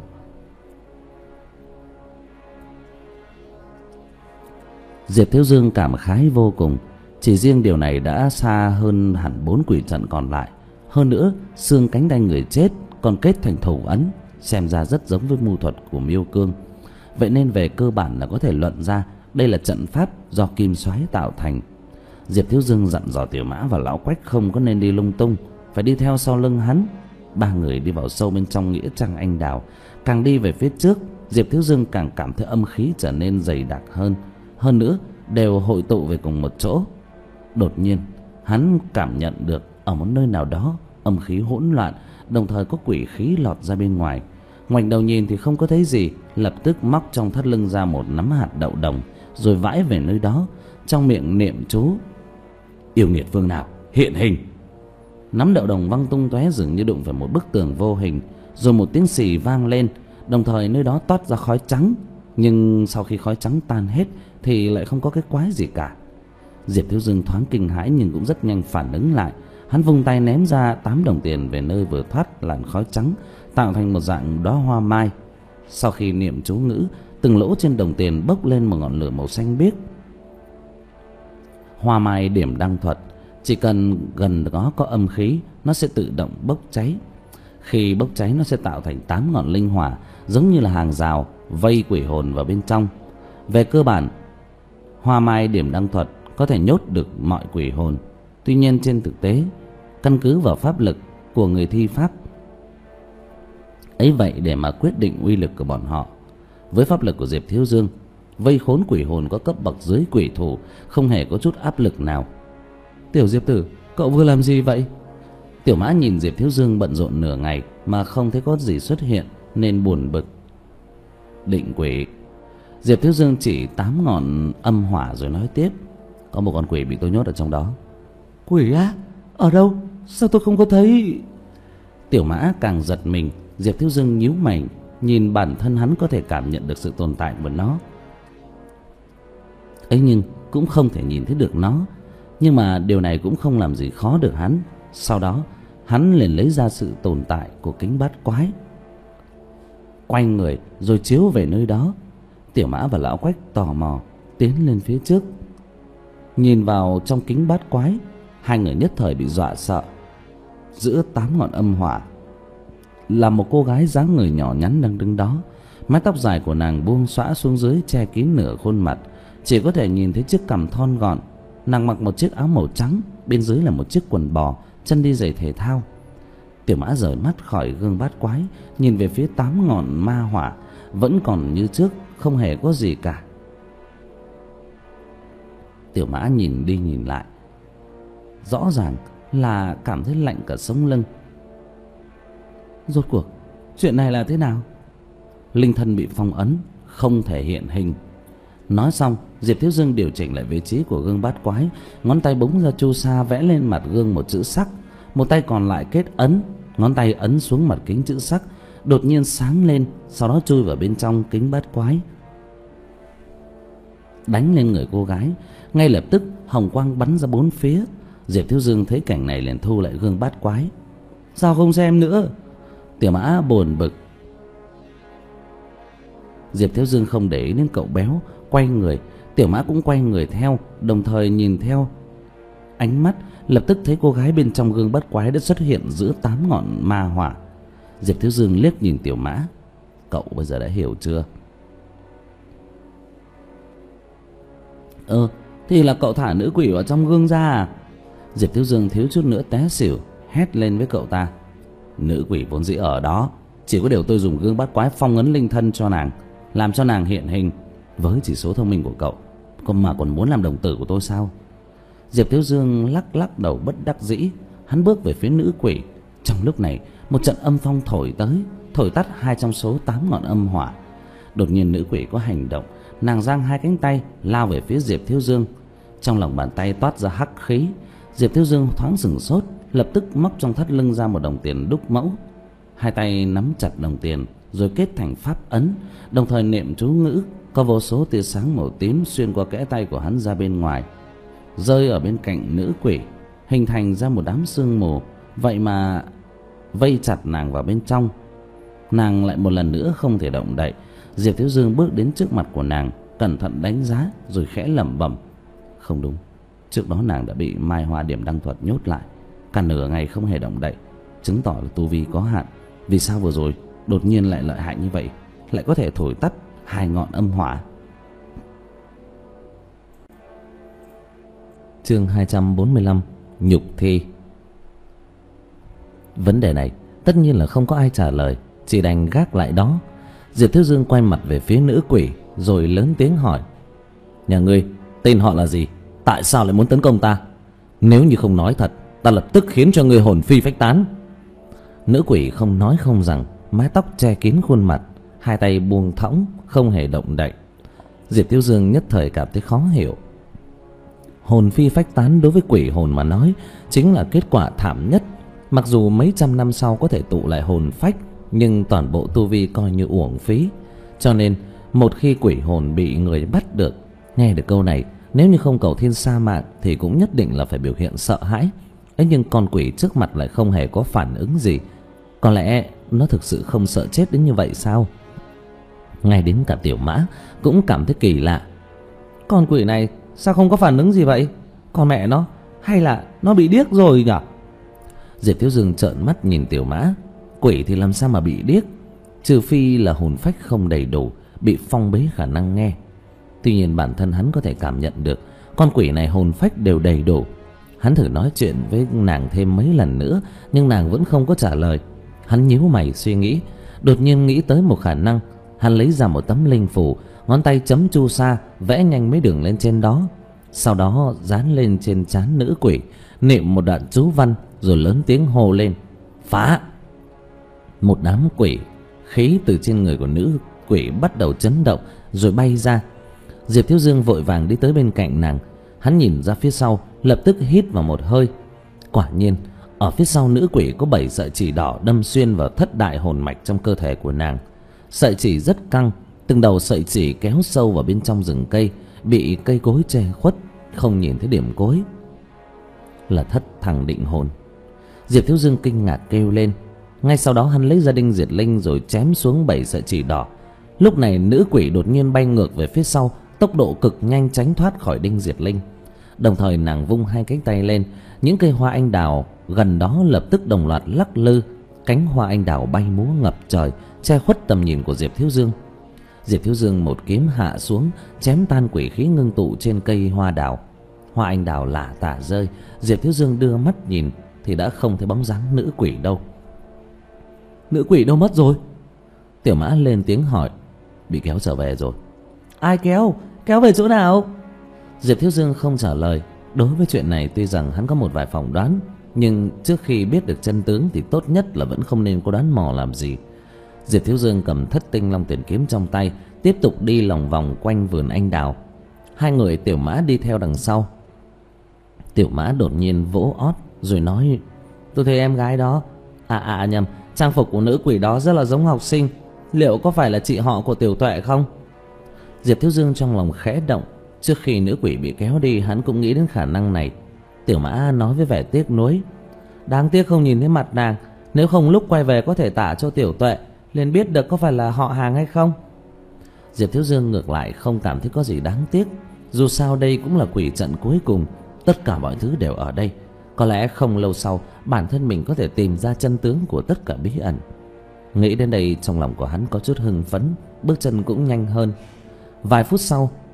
Diệp Thiếu Dương cảm khái vô cùng. Chỉ riêng điều này đã xa hơn hẳn bốn quỷ trận còn lại. Hơn nữa, xương cánh tay người chết còn kết thành thủ ấn, xem ra rất giống với mưu thuật của Miêu Cương. Vậy nên về cơ bản là có thể luận ra đây là trận pháp do kim xoáy tạo thành. Diệp Thiếu Dương dặn dò Tiểu Mã và Lão Quách không có nên đi lung tung, phải đi theo sau lưng hắn. Ba người đi vào sâu bên trong nghĩa trang anh đào. Càng đi về phía trước, Diệp Thiếu Dương càng cảm thấy âm khí trở nên dày đặc hơn. Hơn nữa, đều hội tụ về cùng một chỗ. Đột nhiên, hắn cảm nhận được ở một nơi nào đó âm khí hỗn loạn, đồng thời có quỷ khí lọt ra bên ngoài. Ngoảnh đầu nhìn thì không có thấy gì, lập tức móc trong thắt lưng ra một nắm hạt đậu đồng, rồi vãi về nơi đó, trong miệng niệm chú. Yêu nghiệt phương nào hiện hình. Nắm đậu đồng văng tung tóe, dường như đụng phải một bức tường vô hình, rồi một tiếng xì vang lên, đồng thời nơi đó toát ra khói trắng. Nhưng sau khi khói trắng tan hết thì lại không có cái quái gì cả. Diệp Thiếu Dương thoáng kinh hãi nhưng cũng rất nhanh phản ứng lại. Hắn vung tay ném ra tám đồng tiền về nơi vừa thoát làn khói trắng, tạo thành một dạng đóa hoa mai. Sau khi niệm chú ngữ, từng lỗ trên đồng tiền bốc lên một ngọn lửa màu xanh biếc. Hoa mai điểm đăng thuật, chỉ cần gần đó có âm khí, nó sẽ tự động bốc cháy. Khi bốc cháy, nó sẽ tạo thành tám ngọn linh hỏa, giống như là hàng rào vây quỷ hồn vào bên trong. Về cơ bản, hoa mai điểm đăng thuật có thể nhốt được mọi quỷ hồn. Tuy nhiên trên thực tế, căn cứ vào pháp lực của người thi pháp ấy vậy để mà quyết định uy lực của bọn họ. Với pháp lực của Diệp Thiếu Dương, vây khốn quỷ hồn có cấp bậc dưới quỷ thủ không hề có chút áp lực nào. Tiểu Diệp tử, cậu vừa làm gì vậy? Tiểu Mã nhìn Diệp Thiếu Dương bận rộn nửa ngày mà không thấy có gì xuất hiện nên buồn bực. Định quỷ. Diệp Thiếu Dương chỉ tám ngọn âm hỏa rồi nói tiếp. Có một con quỷ bị tôi nhốt ở trong đó. Quỷ á? Ở đâu? Sao tôi không có thấy? Tiểu Mã càng giật mình. Diệp Thiếu Dương nhíu mày, nhìn bản thân hắn có thể cảm nhận được sự tồn tại của nó ấy, nhưng cũng không thể nhìn thấy được nó. Nhưng mà điều này cũng không làm gì khó được hắn. Sau đó hắn liền lấy ra sự tồn tại của kính bát quái, quay người rồi chiếu về nơi đó. Tiểu Mã và Lão Quách tò mò tiến lên phía trước, nhìn vào trong kính bát quái. Hai người nhất thời bị dọa sợ. Giữa tám ngọn âm hỏa là một cô gái dáng người nhỏ nhắn đang đứng đó. Mái tóc dài của nàng buông xõa xuống dưới, che kín nửa khuôn mặt, chỉ có thể nhìn thấy chiếc cằm thon gọn. Nàng mặc một chiếc áo màu trắng, bên dưới là một chiếc quần bò, chân đi giày thể thao. Tiểu Mã rời mắt khỏi gương bát quái, nhìn về phía tám ngọn ma hỏa, vẫn còn như trước, không hề có gì cả. Tiểu Mã nhìn đi nhìn lại, rõ ràng là cảm thấy lạnh cả sống lưng. Rốt cuộc chuyện này là thế nào? Linh thân bị phong ấn, không thể hiện hình. Nói xong, Diệp Thiếu Dương điều chỉnh lại vị trí của gương bát quái, ngón tay búng ra chu sa vẽ lên mặt gương một chữ sắc, một tay còn lại kết ấn, ngón tay ấn xuống mặt kính chữ sắc, đột nhiên sáng lên, sau đó chui vào bên trong kính bát quái, đánh lên người cô gái. Ngay lập tức hồng quang bắn ra bốn phía. Diệp Thiếu Dương thấy cảnh này liền thu lại gương bát quái. Sao không xem nữa? Tiểu Mã buồn bực. Diệp Thiếu Dương không để ý đến cậu béo, quay người. Tiểu Mã cũng quay người theo, đồng thời nhìn theo. Ánh mắt lập tức thấy cô gái bên trong gương bát quái đã xuất hiện giữa tám ngọn ma hỏa. Diệp Thiếu Dương liếc nhìn Tiểu Mã. Cậu bây giờ đã hiểu chưa? Ờ, thì là cậu thả nữ quỷ vào trong gương ra à? Diệp Thiếu Dương thiếu chút nữa té xỉu, hét lên với cậu ta. Nữ quỷ vốn dĩ ở đó, chỉ có điều tôi dùng gương bắt quái phong ấn linh thân cho nàng, làm cho nàng hiện hình. Với chỉ số thông minh của cậu, còn mà còn muốn làm đồng tử của tôi sao? Diệp Thiếu Dương lắc lắc đầu bất đắc dĩ. Hắn bước về phía nữ quỷ. Trong lúc này, một trận âm phong thổi tới, thổi tắt hai trong số tám ngọn âm hỏa. Đột nhiên nữ quỷ có hành động. Nàng giang hai cánh tay lao về phía Diệp Thiếu Dương. Trong lòng bàn tay toát ra hắc khí. Diệp Thiếu Dương thoáng sửng sốt, lập tức móc trong thắt lưng ra một đồng tiền đúc mẫu. Hai tay nắm chặt đồng tiền rồi kết thành pháp ấn, đồng thời niệm chú ngữ. Có vô số tia sáng màu tím xuyên qua kẽ tay của hắn ra bên ngoài, rơi ở bên cạnh nữ quỷ, hình thành ra một đám sương mù. Vậy mà vây chặt nàng vào bên trong. Nàng lại một lần nữa không thể động đậy. Diệp Thiếu Dương bước đến trước mặt của nàng, cẩn thận đánh giá rồi khẽ lẩm bẩm. Không đúng, trước đó nàng đã bị Mai Hoa Điểm Đăng Thuật nhốt lại cả nửa ngày không hề động đậy, chứng tỏ là tu vi có hạn. Vì sao vừa rồi đột nhiên lại lợi hại như vậy, lại có thể thổi tắt hai ngọn âm hỏa? Chương hai trăm bốn mươi lăm. Nhục thi. Vấn đề này tất nhiên là không có ai trả lời, chỉ đành gác lại đó. Diệp Thiếu Dương quay mặt về phía nữ quỷ rồi lớn tiếng hỏi. Nhà ngươi tên họ là gì? Tại sao lại muốn tấn công ta? Nếu như không nói thật, ta lập tức khiến cho ngươi hồn phi phách tán. Nữ quỷ không nói không rằng, mái tóc che kín khuôn mặt, hai tay buông thõng không hề động đậy. Diệp Thiếu Dương nhất thời cảm thấy khó hiểu. Hồn phi phách tán đối với quỷ hồn mà nói chính là kết quả thảm nhất. Mặc dù mấy trăm năm sau có thể tụ lại hồn phách, nhưng toàn bộ tu vi coi như uổng phí. Cho nên một khi quỷ hồn bị người bắt được, nghe được câu này, nếu như không cầu thiên sa mạng thì cũng nhất định là phải biểu hiện sợ hãi. Ấy nhưng con quỷ trước mặt lại không hề có phản ứng gì. Có lẽ nó thực sự không sợ chết đến như vậy sao? Ngay đến cả Tiểu Mã cũng cảm thấy kỳ lạ. Con quỷ này sao không có phản ứng gì vậy? Con mẹ nó, hay là nó bị điếc rồi nhỉ? Diệp Thiếu Dương trợn mắt nhìn Tiểu Mã. Quỷ thì làm sao mà bị điếc, trừ phi là hồn phách không đầy đủ, bị phong bế khả năng nghe. Tuy nhiên bản thân hắn có thể cảm nhận được con quỷ này hồn phách đều đầy đủ. Hắn thử nói chuyện với nàng thêm mấy lần nữa, nhưng nàng vẫn không có trả lời. Hắn nhíu mày suy nghĩ, đột nhiên nghĩ tới một khả năng. Hắn lấy ra một tấm linh phù, ngón tay chấm chu sa, vẽ nhanh mấy đường lên trên đó. Sau đó dán lên trên trán nữ quỷ, niệm một đoạn chú văn rồi lớn tiếng hô lên. Phá! Một đám quỷ khí từ trên người của nữ quỷ bắt đầu chấn động rồi bay ra. Diệp Thiếu Dương vội vàng đi tới bên cạnh nàng. Hắn nhìn ra phía sau, lập tức hít vào một hơi. Quả nhiên ở phía sau nữ quỷ có bảy sợi chỉ đỏ đâm xuyên vào thất đại hồn mạch trong cơ thể của nàng. Sợi chỉ rất căng, từng đầu sợi chỉ kéo sâu vào bên trong rừng cây, bị cây cối che khuất, không nhìn thấy điểm cuối. Là thất thằng định hồn. Diệp Thiếu Dương kinh ngạc kêu lên. Ngay sau đó hắn lấy ra đinh diệt linh rồi chém xuống bảy sợi chỉ đỏ. Lúc này nữ quỷ đột nhiên bay ngược về phía sau, tốc độ cực nhanh tránh thoát khỏi đinh diệt linh. Đồng thời nàng vung hai cánh tay lên, những cây hoa anh đào gần đó lập tức đồng loạt lắc lư. Cánh hoa anh đào bay múa ngập trời, che khuất tầm nhìn của Diệp Thiếu Dương. Diệp Thiếu Dương một kiếm hạ xuống, chém tan quỷ khí ngưng tụ trên cây hoa đào. Hoa anh đào lả tả rơi. Diệp Thiếu Dương đưa mắt nhìn thì đã không thấy bóng dáng nữ quỷ đâu. Nữ quỷ đâu mất rồi? Tiểu Mã lên tiếng hỏi. Bị kéo trở về rồi. Ai kéo? Kéo về chỗ nào? Diệp Thiếu Dương không trả lời. Đối với chuyện này tuy rằng hắn có một vài phỏng đoán, nhưng trước khi biết được chân tướng thì tốt nhất là vẫn không nên có đoán mò làm gì. Diệp Thiếu Dương cầm thất tinh long tuyển kiếm trong tay, tiếp tục đi lòng vòng quanh vườn anh đào. Hai người Tiểu Mã đi theo đằng sau. Tiểu Mã đột nhiên vỗ ót rồi nói. Tôi thấy em gái đó, À à nhầm, trang phục của nữ quỷ đó rất là giống học sinh. Liệu có phải là chị họ của Tiểu Tuệ không? Diệp Thiếu Dương trong lòng khẽ động. Trước khi nữ quỷ bị kéo đi, hắn cũng nghĩ đến khả năng này. Tiểu Mã nói với vẻ tiếc nuối. Đáng tiếc không nhìn thấy mặt nàng, nếu không lúc quay về có thể tả cho Tiểu Tuệ liền biết được có phải là họ hàng hay không. Diệp Thiếu Dương ngược lại không cảm thấy có gì đáng tiếc. Dù sao đây cũng là quỷ trận cuối cùng, tất cả mọi thứ đều ở đây. Có lẽ không lâu sau bản thân mình có thể tìm ra chân tướng của tất cả bí ẩn. Nghĩ đến đây trong lòng của hắn có chút hưng phấn, bước chân cũng nhanh hơn. Vài phút sau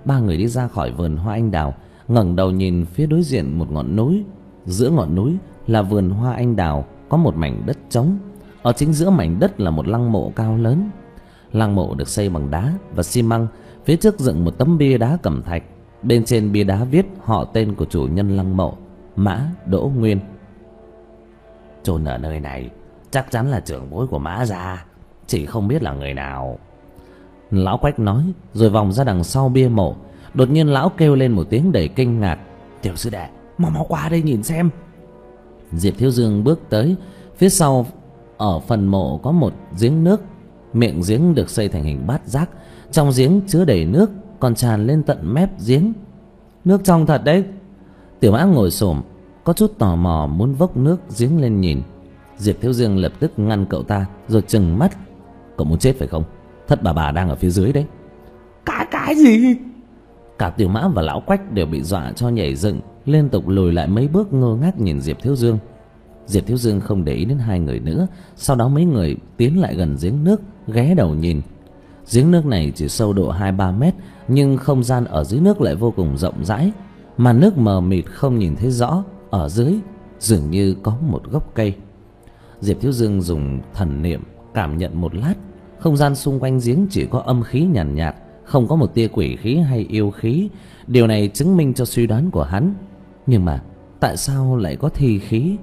ba người đi ra khỏi vườn hoa anh đào, ngẩng đầu nhìn phía đối diện một ngọn núi. Giữa ngọn núi là vườn hoa anh đào, có một mảnh đất trống. Ở chính giữa mảnh đất là một lăng mộ cao lớn. Lăng mộ được xây bằng đá và xi măng, phía trước dựng một tấm bia đá cẩm thạch. Bên trên bia đá viết họ tên của chủ nhân lăng mộ: Mã Đỗ Nguyên. Chôn ở nơi này chắc chắn là trưởng bối của Mã gia, chỉ không biết là người nào. Lão Quách nói, rồi vòng ra đằng sau bia mộ. Đột nhiên lão kêu lên một tiếng đầy kinh ngạc: Tiểu sư đệ, mau mau qua đây nhìn xem. Diệp Thiếu Dương bước tới. Phía sau ở phần mộ có một giếng nước. Miệng giếng được xây thành hình bát giác. Trong giếng chứa đầy nước, còn tràn lên tận mép giếng. Nước trong thật đấy. Tiểu Mã ngồi xổm, có chút tò mò muốn vốc nước giếng lên nhìn. Diệp Thiếu Dương lập tức ngăn cậu ta, rồi trừng mắt: Cậu muốn chết phải không? Thất bà bà đang ở phía dưới đấy. Cái cái gì? Cả Tiểu Mã và lão Quách đều bị dọa cho nhảy dựng, liên tục lùi lại mấy bước ngơ ngác nhìn Diệp Thiếu Dương. Diệp Thiếu Dương không để ý đến hai người nữa. Sau đó mấy người tiến lại gần giếng nước, ghé đầu nhìn. Giếng nước này chỉ sâu độ hai ba mét, nhưng không gian ở dưới nước lại vô cùng rộng rãi. Mà nước mờ mịt không nhìn thấy rõ. Ở dưới dường như có một gốc cây. Diệp Thiếu Dương dùng thần niệm cảm nhận một lát. Không gian xung quanh giếng chỉ có âm khí nhàn nhạt, nhạt, không có một tia quỷ khí hay yêu khí. Điều này chứng minh cho suy đoán của hắn. Nhưng mà tại sao lại có thi khí?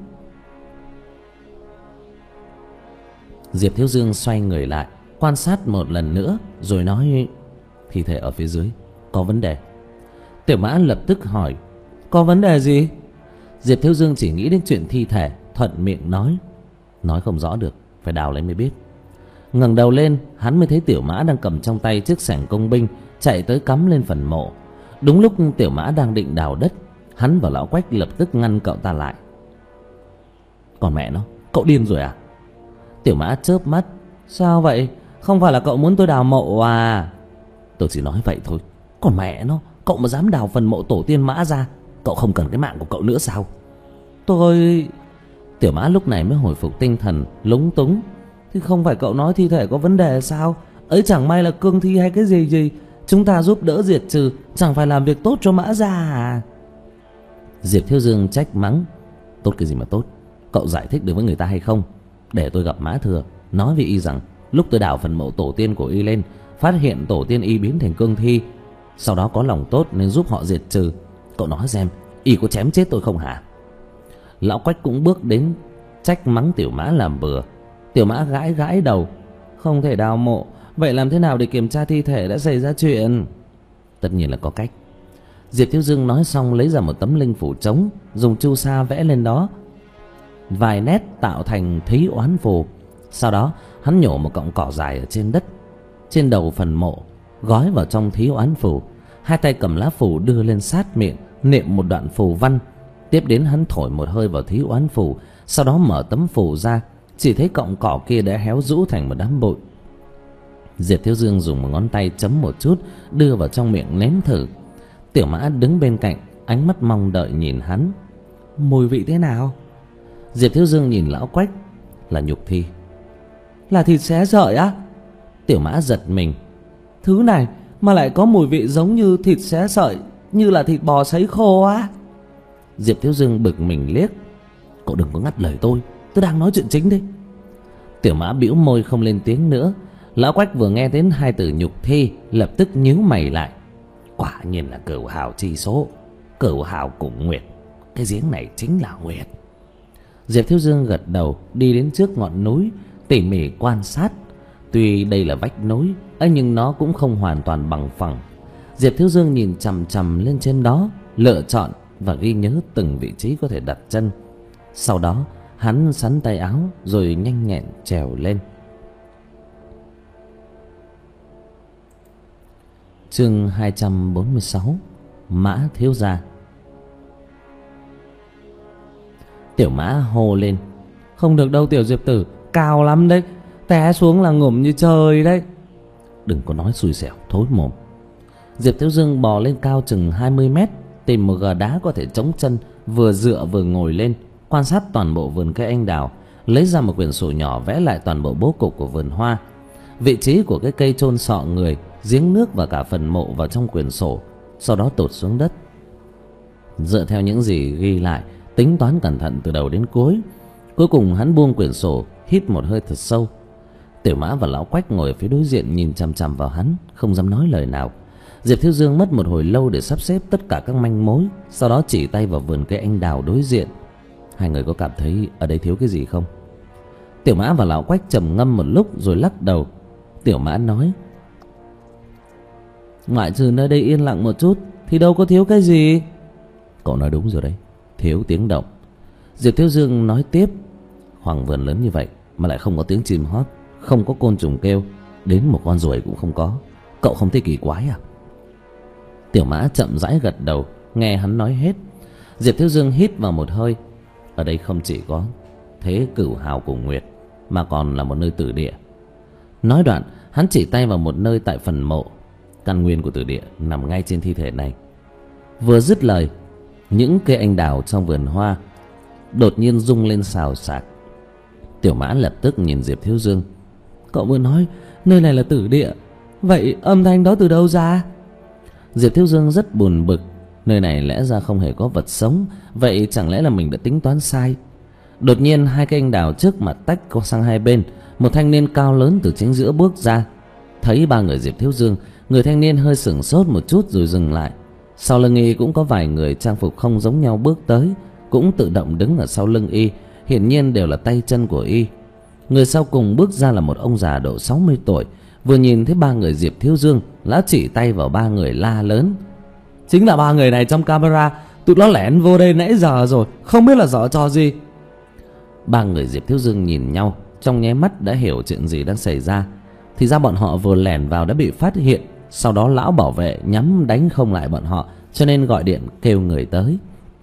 Diệp Thiếu Dương xoay người lại, quan sát một lần nữa, rồi nói: Thi thể ở phía dưới có vấn đề. Tiểu Mã lập tức hỏi: Có vấn đề gì? Diệp Thiếu Dương chỉ nghĩ đến chuyện thi thể, thuận miệng nói: Nói không rõ được, phải đào lấy mới biết. Ngẩng đầu lên, hắn mới thấy Tiểu Mã đang cầm trong tay chiếc xẻng công binh, chạy tới cắm lên phần mộ. Đúng lúc Tiểu Mã đang định đào đất, hắn và lão Quách lập tức ngăn cậu ta lại. Còn mẹ nó, cậu điên rồi à? Tiểu Mã chớp mắt: Sao vậy? Không phải là cậu muốn tôi đào mộ à? Tôi chỉ nói vậy thôi. Còn mẹ nó, cậu mà dám đào phần mộ tổ tiên Mã ra, cậu không cần cái mạng của cậu nữa sao? Tôi... Tiểu Mã lúc này mới hồi phục tinh thần, lúng túng: Thì không phải cậu nói thi thể có vấn đề sao? Ấy chẳng may là cương thi hay cái gì gì, chúng ta giúp đỡ diệt trừ, chẳng phải làm việc tốt cho Mã gia à? Diệp Thiếu Dương trách mắng: Tốt cái gì mà tốt? Cậu giải thích được với người ta hay không? Để tôi gặp Mã Thừa, nói với y rằng lúc tôi đào phần mộ tổ tiên của y lên, phát hiện tổ tiên y biến thành cương thi, sau đó có lòng tốt nên giúp họ diệt trừ. Cậu nói xem, y có chém chết tôi không hả? Lão Quách cũng bước đến trách mắng Tiểu Mã làm bừa. Tiểu Mã gãi gãi đầu: Không thể đào mộ, vậy làm thế nào để kiểm tra thi thể đã xảy ra chuyện? Tất nhiên là có cách. Diệp Thiếu Dương nói xong lấy ra một tấm linh phủ trống, dùng chu sa vẽ lên đó vài nét tạo thành thí oán phù. Sau đó hắn nhổ một cọng cỏ dài ở trên đất, trên đầu phần mộ, gói vào trong thí oán phù. Hai tay cầm lá phù đưa lên sát miệng, niệm một đoạn phù văn. Tiếp đến hắn thổi một hơi vào thí oán phù, sau đó mở tấm phù ra. Chỉ thấy cọng cỏ kia đã héo rũ thành một đám bụi. Diệp Thiếu Dương dùng một ngón tay chấm một chút, đưa vào trong miệng nếm thử. Tiểu Mã đứng bên cạnh, ánh mắt mong đợi nhìn hắn: Mùi vị thế nào? Diệp Thiếu Dương nhìn lão Quách: Là nhục thi. Là thịt xé sợi á? Tiểu Mã giật mình: Thứ này mà lại có mùi vị giống như thịt xé sợi, như là thịt bò sấy khô á. Diệp Thiếu Dương bực mình liếc: Cậu đừng có ngắt lời tôi, tôi đang nói chuyện chính đấy. Tiểu Mã bĩu môi không lên tiếng nữa. Lão Quách vừa nghe đến hai từ nhục thi, lập tức nhíu mày lại: Quả nhiên là cửu hào chi số, cửu hào cùng nguyệt, cái giếng này chính là nguyệt. Diệp Thiếu Dương gật đầu, đi đến trước ngọn núi, tỉ mỉ quan sát. Tuy đây là vách núi ấy, nhưng nó cũng không hoàn toàn bằng phẳng. Diệp Thiếu Dương nhìn chằm chằm lên trên đó, lựa chọn và ghi nhớ từng vị trí có thể đặt chân. Sau đó hắn xắn tay áo rồi nhanh nhẹn trèo lên. Chương hai trăm bốn mươi sáu: Mã thiếu gia. Tiểu Mã hô lên: Không được đâu tiểu Diệp tử, cao lắm đấy, té xuống là ngủm như trời đấy. Đừng có nói xui xẻo, thối mồm. Diệp Thiếu Dương bò lên cao chừng hai mươi mét, tìm một gờ đá có thể chống chân, vừa dựa vừa ngồi lên, quan sát toàn bộ vườn cây anh đào, lấy ra một quyển sổ nhỏ vẽ lại toàn bộ bố cục của vườn hoa. Vị trí của cái cây chôn sọ người giếng nước và cả phần mộ vào trong quyển sổ, sau đó tụt xuống đất. Dựa theo những gì ghi lại, tính toán cẩn thận từ đầu đến cuối, cuối cùng hắn buông quyển sổ, hít một hơi thật sâu. Tiểu Mã và Lão Quách ngồi ở phía đối diện nhìn chằm chằm vào hắn, không dám nói lời nào. Diệp Thiếu Dương mất một hồi lâu để sắp xếp tất cả các manh mối, sau đó chỉ tay vào vườn cây anh đào đối diện. Hai người có cảm thấy ở đây thiếu cái gì không? Tiểu Mã và Lão Quách trầm ngâm một lúc rồi lắc đầu. Tiểu Mã nói: ngoại trừ nơi đây yên lặng một chút thì đâu có thiếu cái gì. Cậu nói đúng rồi đấy, thiếu tiếng động. Diệp Thiếu Dương nói tiếp: khoảng vườn lớn như vậy mà lại không có tiếng chim hót, không có côn trùng kêu, đến một con ruồi cũng không có. Cậu không thấy kỳ quái à? Tiểu Mã chậm rãi gật đầu, nghe hắn nói hết. Diệp Thiếu Dương hít vào một hơi. Ở đây không chỉ có thế Cửu Hào cùng Nguyệt, mà còn là một nơi tử địa. Nói đoạn, hắn chỉ tay vào một nơi tại phần mộ. Căn nguyên của tử địa nằm ngay trên thi thể này. Vừa dứt lời, những cây anh đào trong vườn hoa đột nhiên rung lên xào xạc. Tiểu Mã lập tức nhìn Diệp Thiếu Dương: cậu vừa nói nơi này là tử địa, vậy âm thanh đó từ đâu ra? Diệp Thiếu Dương rất buồn bực. Nơi này lẽ ra không hề có vật sống, vậy chẳng lẽ là mình đã tính toán sai? Đột nhiên hai cây anh đào trước mặt tách sang hai bên. Một thanh niên cao lớn từ chính giữa bước ra. Thấy ba người Diệp Thiếu Dương, người thanh niên hơi sửng sốt một chút rồi dừng lại. Sau lưng y cũng có vài người trang phục không giống nhau bước tới, cũng tự động đứng ở sau lưng y, hiển nhiên đều là tay chân của y. Người sau cùng bước ra là một ông già độ sáu mươi tuổi. Vừa nhìn thấy ba người Diệp Thiếu Dương, lão chỉ tay vào ba người la lớn: chính là ba người này trong camera, tụi nó lẻn vô đây nãy giờ rồi, không biết là giở trò gì. Ba người Diệp Thiếu Dương nhìn nhau, trong nháy mắt đã hiểu chuyện gì đang xảy ra. Thì ra bọn họ vừa lẻn vào đã bị phát hiện. Sau đó lão bảo vệ nhắm đánh không lại bọn họ, cho nên gọi điện kêu người tới.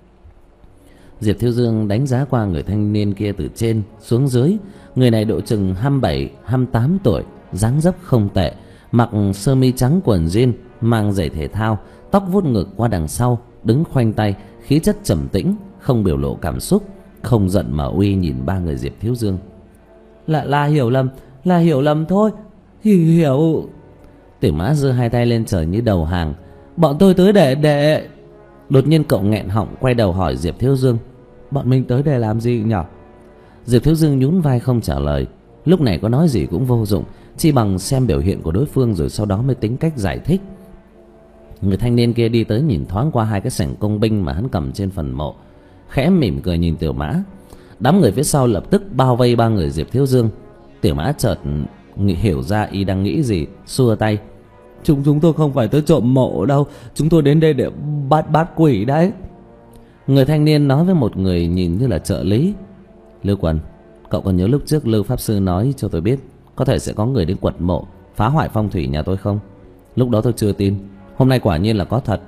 Diệp Thiếu Dương đánh giá qua người thanh niên kia từ trên xuống dưới. Người này độ chừng hai mươi bảy hai mươi tám tuổi, dáng dấp không tệ, mặc sơ mi trắng quần jean, mang giày thể thao, tóc vuốt ngược qua đằng sau, đứng khoanh tay, khí chất trầm tĩnh, không biểu lộ cảm xúc, không giận mà uy nhìn ba người Diệp Thiếu Dương. Là là hiểu lầm, là hiểu lầm thôi, hiểu hiểu. Tiểu Mã giơ hai tay lên trời như đầu hàng: bọn tôi tới để để. Đột nhiên cậu nghẹn họng quay đầu hỏi Diệp Thiếu Dương: bọn mình tới để làm gì nhỉ? Diệp Thiếu Dương nhún vai không trả lời. Lúc này có nói gì cũng vô dụng, chỉ bằng xem biểu hiện của đối phương rồi sau đó mới tính cách giải thích. Người thanh niên kia đi tới nhìn thoáng qua hai cái sảnh công binh mà hắn cầm trên phần mộ, khẽ mỉm cười nhìn Tiểu Mã. Đám người phía sau lập tức bao vây ba người Diệp Thiếu Dương. Tiểu Mã chợt hiểu ra y đang nghĩ gì, xua tay: Chúng chúng tôi không phải tới trộm mộ đâu, chúng tôi đến đây để bắt bắt quỷ đấy. Người thanh niên nói với một người nhìn như là trợ lý: Lưu Quân, cậu còn nhớ lúc trước Lưu Pháp Sư nói cho tôi biết có thể sẽ có người đến quật mộ, phá hoại phong thủy nhà tôi không? Lúc đó tôi chưa tin, hôm nay quả nhiên là có thật.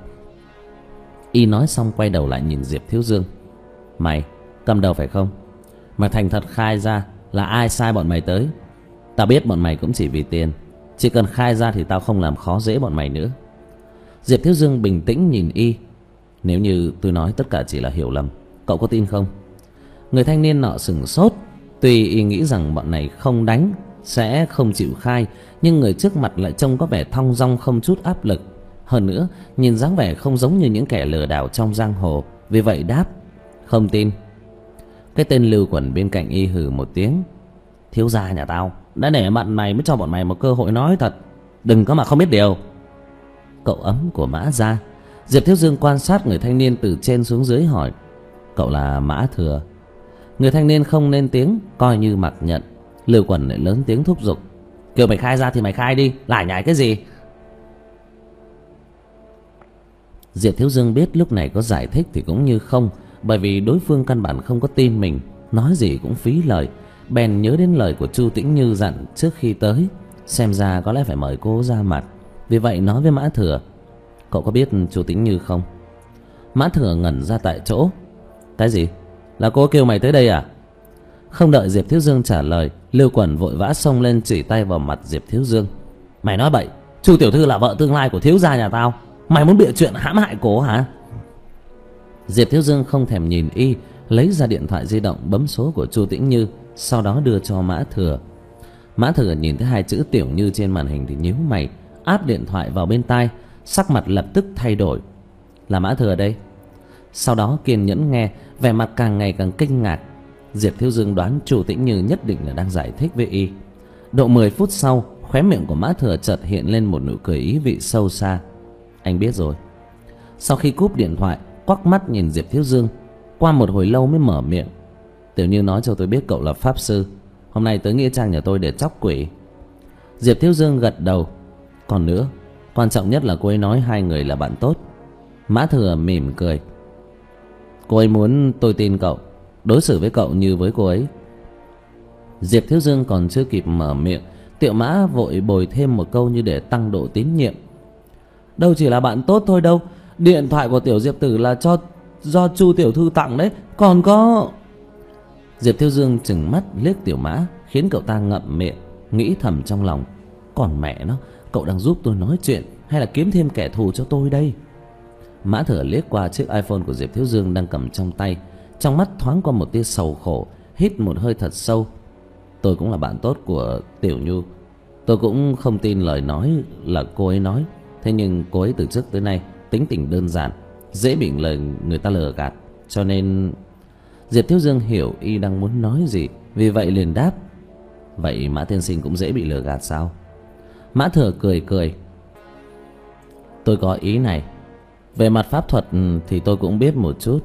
Y nói xong quay đầu lại nhìn Diệp Thiếu Dương: Mày cầm đầu phải không? Mày thành thật khai ra là ai sai bọn mày tới. Tao biết bọn mày cũng chỉ vì tiền, chỉ cần khai ra thì tao không làm khó dễ bọn mày nữa. Diệp Thiếu Dương bình tĩnh nhìn Y: Nếu như tôi nói tất cả chỉ là hiểu lầm, cậu có tin không? Người thanh niên nọ sửng sốt. Tuy Y nghĩ rằng bọn này không đánh sẽ không chịu khai, nhưng người trước mặt lại trông có vẻ thong dong không chút áp lực. Hơn nữa nhìn dáng vẻ không giống như những kẻ lừa đảo trong giang hồ, vì vậy đáp: Không tin. Cái tên Lưu Quẩn bên cạnh Y hừ một tiếng: Thiếu gia nhà tao đã để mặt mày mới cho bọn mày một cơ hội nói thật, đừng có mà không biết điều. Cậu ấm của Mã gia. Diệp Thiếu Dương quan sát người thanh niên từ trên xuống dưới hỏi: Cậu là Mã Thừa? Người thanh niên không lên tiếng, coi như mặc nhận. Lưu Quẩn lại lớn tiếng thúc giục: Kêu mày khai ra thì mày khai đi, lải nhải cái gì? Diệp Thiếu Dương biết lúc này có giải thích thì cũng như không, bởi vì đối phương căn bản không có tin mình, nói gì cũng phí lời. Bèn nhớ đến lời của Chu Tĩnh Như dặn trước khi tới, xem ra có lẽ phải mời cô ra mặt. Vì vậy nói với Mã Thừa: Cậu có biết Chu Tĩnh Như không? Mã Thừa ngẩn ra tại chỗ: Cái gì? Là cô kêu mày tới đây à? Không đợi Diệp Thiếu Dương trả lời, Lưu Quẩn vội vã xông lên chỉ tay vào mặt Diệp Thiếu Dương: Mày nói bậy, Chu tiểu thư là vợ tương lai của thiếu gia nhà tao, mày muốn bịa chuyện hãm hại cô hả? Diệp Thiếu Dương không thèm nhìn Y, lấy ra điện thoại di động bấm số của Chu Tĩnh Như, sau đó đưa cho Mã Thừa. Mã Thừa nhìn thấy hai chữ Tiểu Như trên màn hình thì nhíu mày. áp điện thoại vào bên tai, sắc mặt lập tức thay đổi. Là Mã Thừa đây. Sau đó kiên nhẫn nghe, vẻ mặt càng ngày càng kinh ngạc. Diệp Thiếu Dương đoán Chu Tĩnh Như nhất định là đang giải thích với y. Độ mười phút sau, khóe miệng của Mã Thừa chợt hiện lên một nụ cười ý vị sâu xa. Anh biết rồi. Sau khi cúp điện thoại, quắc mắt nhìn Diệp Thiếu Dương, qua một hồi lâu mới mở miệng. Tiểu Như nói cho tôi biết cậu là pháp sư. Hôm nay tới nghĩa trang nhà tôi để tróc quỷ. Diệp Thiếu Dương gật đầu. Còn nữa, quan trọng nhất là cô ấy nói hai người là bạn tốt. Mã Thừa mỉm cười. Cô ấy muốn tôi tin cậu, đối xử với cậu như với cô ấy. Diệp Thiếu Dương còn chưa kịp mở miệng, Tiệu Mã vội bồi thêm một câu như để tăng độ tín nhiệm. Đâu chỉ là bạn tốt thôi đâu, điện thoại của tiểu Diệp Tử là cho do Chu tiểu thư tặng đấy, còn có... Diệp Thiếu Dương trừng mắt liếc Tiểu Mã, khiến cậu ta ngậm miệng, nghĩ thầm trong lòng. Còn mẹ nó, cậu đang giúp tôi nói chuyện hay là kiếm thêm kẻ thù cho tôi đây? Mã Thừa liếc qua chiếc iPhone của Diệp Thiếu Dương đang cầm trong tay, trong mắt thoáng qua một tia sầu khổ, hít một hơi thật sâu. Tôi cũng là bạn tốt của Tiểu Như. Tôi cũng không tin lời nói là cô ấy nói. Thế nhưng cô ấy từ trước tới nay tính tình đơn giản, dễ bị lời người ta lừa gạt. Cho nên... Diệp Thiếu Dương hiểu y đang muốn nói gì, vì vậy liền đáp. Vậy Mã tiên sinh cũng dễ bị lừa gạt sao? Mã Thừa cười cười. Tôi có ý này. Về mặt pháp thuật thì tôi cũng biết một chút.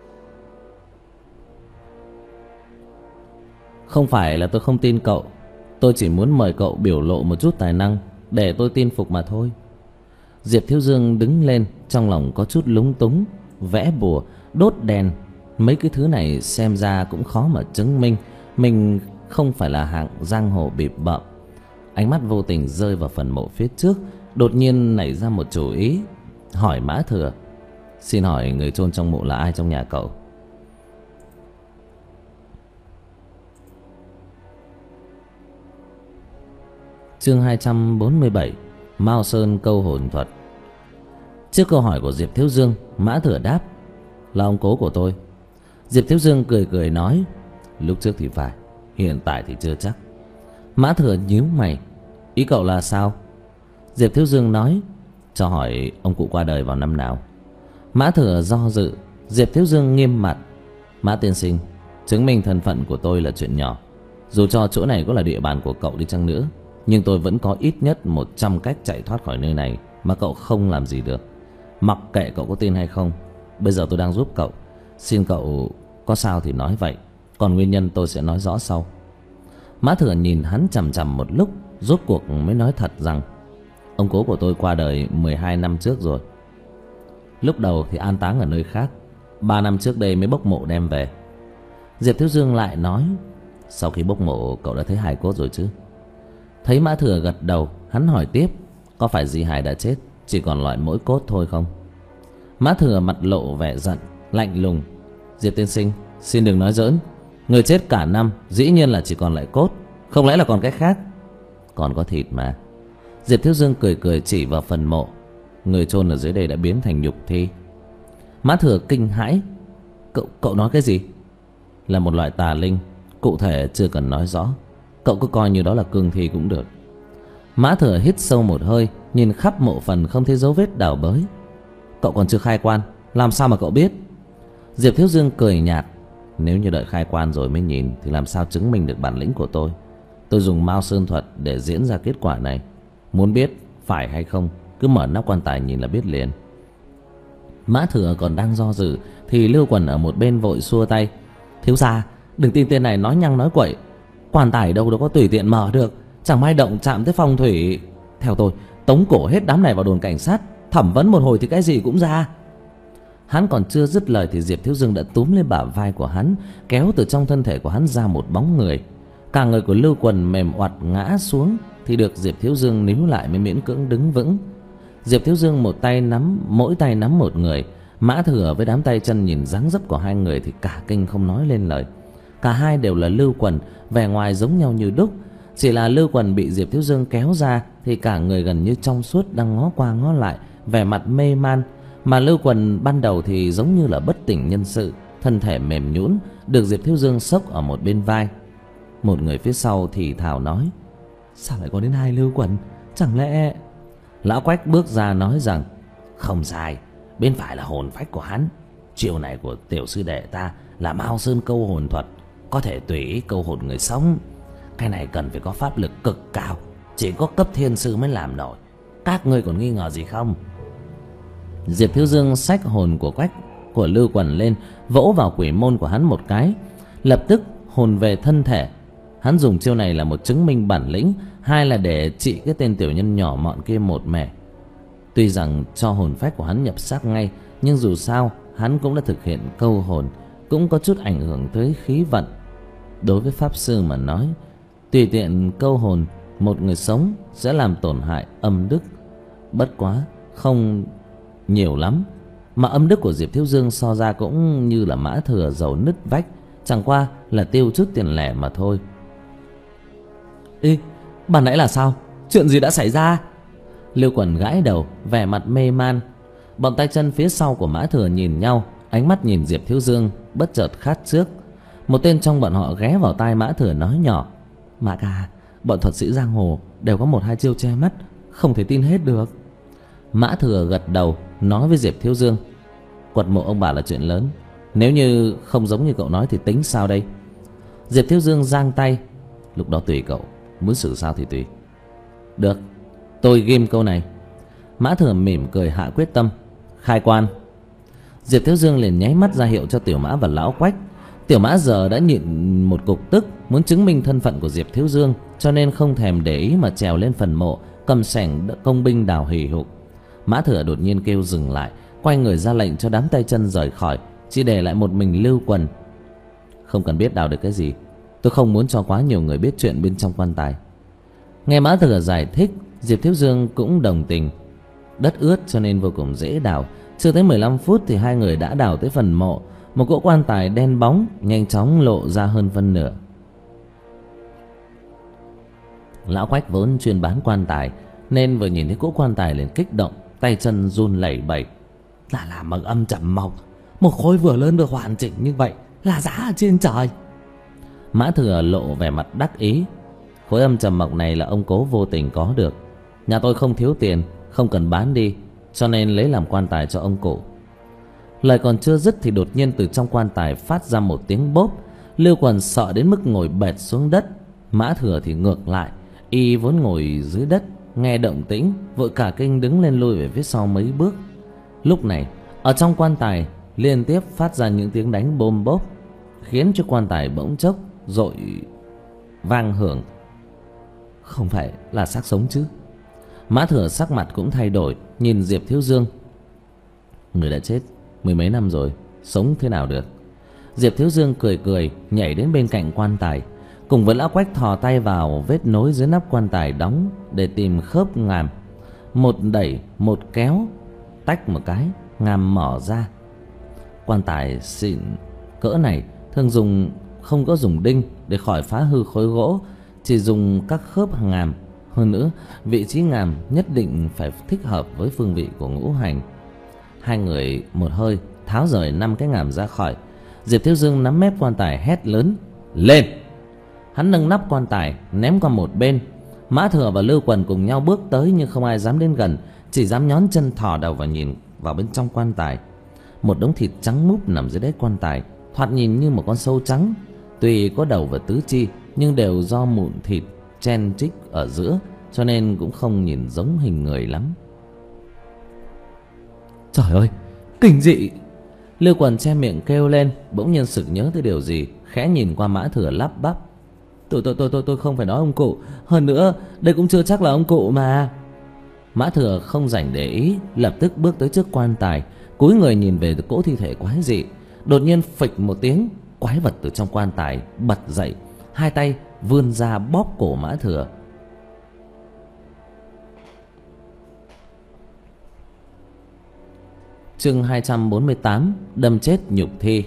Không phải là tôi không tin cậu, tôi chỉ muốn mời cậu biểu lộ một chút tài năng để tôi tin phục mà thôi. Diệp Thiếu Dương đứng lên, trong lòng có chút lúng túng. Vẽ bùa, đốt đèn, mấy cái thứ này xem ra cũng khó mà chứng minh mình không phải là hạng giang hồ bịp bợm. Ánh mắt vô tình rơi vào phần mộ phía trước, đột nhiên nảy ra một chủ ý, hỏi Mã Thừa. Xin hỏi người chôn trong mộ là ai trong nhà cậu? Chương hai trăm bốn mươi bảy, Mao Sơn câu hồn thuật. Trước câu hỏi của Diệp Thiếu Dương, Mã Thừa đáp. Là ông cố của tôi. Diệp Thiếu Dương cười cười nói. Lúc trước thì phải, hiện tại thì chưa chắc. Mã Thừa nhíu mày. Ý cậu là sao? Diệp Thiếu Dương nói. Cho hỏi ông cụ qua đời vào năm nào? Mã Thừa do dự. Diệp Thiếu Dương nghiêm mặt. Mã tiên sinh, chứng minh thân phận của tôi là chuyện nhỏ. Dù cho chỗ này có là địa bàn của cậu đi chăng nữa, nhưng tôi vẫn có ít nhất một trăm cách chạy thoát khỏi nơi này mà cậu không làm gì được. Mặc kệ cậu có tin hay không, bây giờ tôi đang giúp cậu. Xin cậu có sao thì nói vậy, còn nguyên nhân tôi sẽ nói rõ sau. Mã Thừa nhìn hắn chằm chằm một lúc, rốt cuộc mới nói thật rằng ông cố của tôi qua đời mười hai năm trước rồi. Lúc đầu thì an táng ở nơi khác, ba năm trước đây mới bốc mộ đem về. Diệp Thiếu Dương lại nói. Sau khi bốc mộ cậu đã thấy hài cốt rồi chứ? Thấy Mã Thừa gật đầu, hắn hỏi tiếp. Có phải Di Hải đã chết, chỉ còn loại mỗi cốt thôi không? Mã Thừa mặt lộ vẻ giận, lạnh lùng. Diệp tiên sinh, xin đừng nói giỡn. Người chết cả năm, dĩ nhiên là chỉ còn lại cốt. Không lẽ là còn cái khác? Còn có thịt mà. Diệp Thiếu Dương cười cười chỉ vào phần mộ. Người chôn ở dưới đây đã biến thành nhục thi. Mã Thừa kinh hãi. Cậu, cậu nói cái gì? Là một loại tà linh, cụ thể chưa cần nói rõ. Cậu cứ coi như đó là cương thi cũng được. Mã Thừa hít sâu một hơi, nhìn khắp mộ phần không thấy dấu vết đào bới. Cậu còn chưa khai quan, làm sao mà cậu biết? Diệp Thiếu Dương cười nhạt. Nếu như đợi khai quan rồi mới nhìn thì làm sao chứng minh được bản lĩnh của tôi? Tôi dùng Mao Sơn thuật để diễn ra kết quả này. Muốn biết phải hay không, cứ mở nắp quan tài nhìn là biết liền. Mã Thừa còn đang do dự thì Lưu Quần ở một bên vội xua tay. Thiếu gia, đừng tin tên này nói nhăng nói quậy. Quan tài đâu đâu có tùy tiện mở được, chẳng may động chạm tới phong thủy. Theo tôi, tống cổ hết đám này vào đồn cảnh sát, thẩm vấn một hồi thì cái gì cũng ra. Hắn còn chưa dứt lời thì Diệp Thiếu Dương đã túm lên bả vai của hắn, kéo từ trong thân thể của hắn ra một bóng người. Cả người của Lưu Quần mềm oặt ngã xuống, thì được Diệp Thiếu Dương níu lại mới miễn cưỡng đứng vững. Diệp Thiếu Dương một tay nắm, mỗi tay nắm một người. Mã Thừa với đám tay chân nhìn dáng dấp của hai người thì cả kinh không nói lên lời. Cả hai đều là Lưu Quần, vẻ ngoài giống nhau như đúc. Chỉ là Lưu Quần bị Diệp Thiếu Dương kéo ra thì cả người gần như trong suốt, đang ngó qua ngó lại, vẻ mặt mê man. Mà Lưu Quần ban đầu thì giống như là bất tỉnh nhân sự, thân thể mềm nhũn, được Diệp Thiếu Dương xốc ở một bên vai. Một người phía sau thì thào nói. Sao lại có đến hai Lưu Quần? Chẳng lẽ... Lão Quách bước ra nói rằng: Không sai, bên phải là hồn phách của hắn. Chiêu này của tiểu sư đệ ta là Mao Sơn câu hồn thuật, có thể tùy ý câu hồn người sống. Cái này cần phải có pháp lực cực cao, chỉ có cấp thiên sư mới làm nổi. Các ngươi còn nghi ngờ gì không? Diệp Thiếu Dương xách hồn của Quách của Lưu Quần lên, vỗ vào quỷ môn của hắn một cái, lập tức hồn về thân thể. Hắn dùng chiêu này là một chứng minh bản lĩnh, hai là để trị cái tên tiểu nhân nhỏ mọn kia một mẻ. Tuy rằng cho hồn phách của hắn nhập xác ngay, nhưng dù sao hắn cũng đã thực hiện câu hồn, cũng có chút ảnh hưởng tới khí vận. Đối với pháp sư mà nói, tùy tiện câu hồn một người sống sẽ làm tổn hại âm đức, bất quá không nhiều lắm. Mà âm đức của Diệp Thiếu Dương so ra cũng như là mã thừa dầu nứt vách, chẳng qua là tiêu chút tiền lẻ mà thôi. Ê, ban nãy là sao? Chuyện gì đã xảy ra? Lưu Quần gãi đầu, vẻ mặt mê man. Bọn tay chân phía sau của mã thừa nhìn nhau, ánh mắt nhìn Diệp Thiếu Dương bất chợt khát trước. Một tên trong bọn họ ghé vào tai mã thừa nói nhỏ: Mã ca, bọn thuật sĩ giang hồ đều có một hai chiêu che mắt, không thể tin hết được. Mã thừa gật đầu, nói với Diệp Thiếu Dương: Quật mộ ông bà là chuyện lớn, nếu như không giống như cậu nói thì tính sao đây? Diệp Thiếu Dương giang tay: Lúc đó tùy cậu, muốn xử sao thì tùy. Được, tôi ghim câu này. Mã thừa mỉm cười hạ quyết tâm: Khai quan. Diệp Thiếu Dương liền nháy mắt ra hiệu cho Tiểu Mã và Lão Quách. Tiểu Mã giờ đã nhịn một cục tức, muốn chứng minh thân phận của Diệp Thiếu Dương, cho nên không thèm để ý mà trèo lên phần mộ, cầm sẻng công binh đào hì hục. Mã thừa đột nhiên kêu dừng lại, quay người ra lệnh cho đám tay chân rời khỏi, chỉ để lại một mình Lưu Quần. Không cần biết đào được cái gì, tôi không muốn cho quá nhiều người biết chuyện bên trong quan tài. Nghe Mã thừa giải thích, Diệp Thiếu Dương cũng đồng tình. Đất ướt cho nên vô cùng dễ đào. Chưa tới mười lăm phút thì hai người đã đào tới phần mộ. Một cỗ quan tài đen bóng nhanh chóng lộ ra hơn phân nửa. Lão Quách vốn chuyên bán quan tài, nên vừa nhìn thấy cỗ quan tài liền kích động, tay chân run lẩy bẩy. Là làm bằng âm trầm mộc, một khối vừa lớn được hoàn chỉnh như vậy là giá ở trên trời. Mã thừa lộ vẻ mặt đắc ý: Khối âm trầm mộc này là ông cố vô tình có được. Nhà tôi không thiếu tiền, không cần bán đi, cho nên lấy làm quan tài cho ông cụ. Lời còn chưa dứt thì đột nhiên từ trong quan tài phát ra một tiếng bốp. Lưu Quần sợ đến mức ngồi bệt xuống đất. Mã thừa thì ngược lại, y vốn ngồi dưới đất, nghe động tĩnh vội cả kinh đứng lên lui về phía sau mấy bước. Lúc này ở trong quan tài liên tiếp phát ra những tiếng đánh bôm bốp, khiến cho quan tài bỗng chốc dội vang hưởng. Không phải là xác sống chứ? Mã thừa sắc mặt cũng thay đổi, nhìn Diệp Thiếu Dương: Người đã chết mười mấy năm rồi, sống thế nào được? Diệp Thiếu Dương cười cười, nhảy đến bên cạnh quan tài, cùng với Lão Quách thò tay vào vết nối dưới nắp quan tài đóng để tìm khớp ngàm. Một đẩy một kéo, tách một cái, ngàm mỏ ra. Quan tài xịn cỡ này thường dùng không có dùng đinh để khỏi phá hư khối gỗ, chỉ dùng các khớp ngàm. Hơn nữa, vị trí ngàm nhất định phải thích hợp với phương vị của ngũ hành. Hai người một hơi tháo rời năm cái ngàm ra khỏi. Diệp Thiếu Dương nắm mép quan tài hét lớn: Lên! Hắn nâng nắp quan tài ném qua một bên. Mã thừa và Lưu Quần cùng nhau bước tới, nhưng không ai dám đến gần, chỉ dám nhón chân thò đầu vào nhìn vào bên trong quan tài. Một đống thịt trắng múp nằm dưới đáy quan tài, thoạt nhìn như một con sâu trắng. Tuy có đầu và tứ chi, nhưng đều do mụn thịt chen chích ở giữa, cho nên cũng không nhìn giống hình người lắm. Trời ơi, kinh dị! Lưu Quần che miệng kêu lên, bỗng nhiên sực nhớ tới điều gì, khẽ nhìn qua Mã thừa lắp bắp: Tôi tôi tôi tôi tôi không phải nói ông cụ, hơn nữa đây cũng chưa chắc là ông cụ mà. Mã thừa không rảnh để ý, lập tức bước tới trước quan tài, cúi người nhìn về cỗ thi thể quái dị. Đột nhiên phịch một tiếng, quái vật từ trong quan tài bật dậy, hai tay vươn ra bóp cổ Mã thừa. Chương hai trăm bốn mươi tám: Đâm chết nhục thi.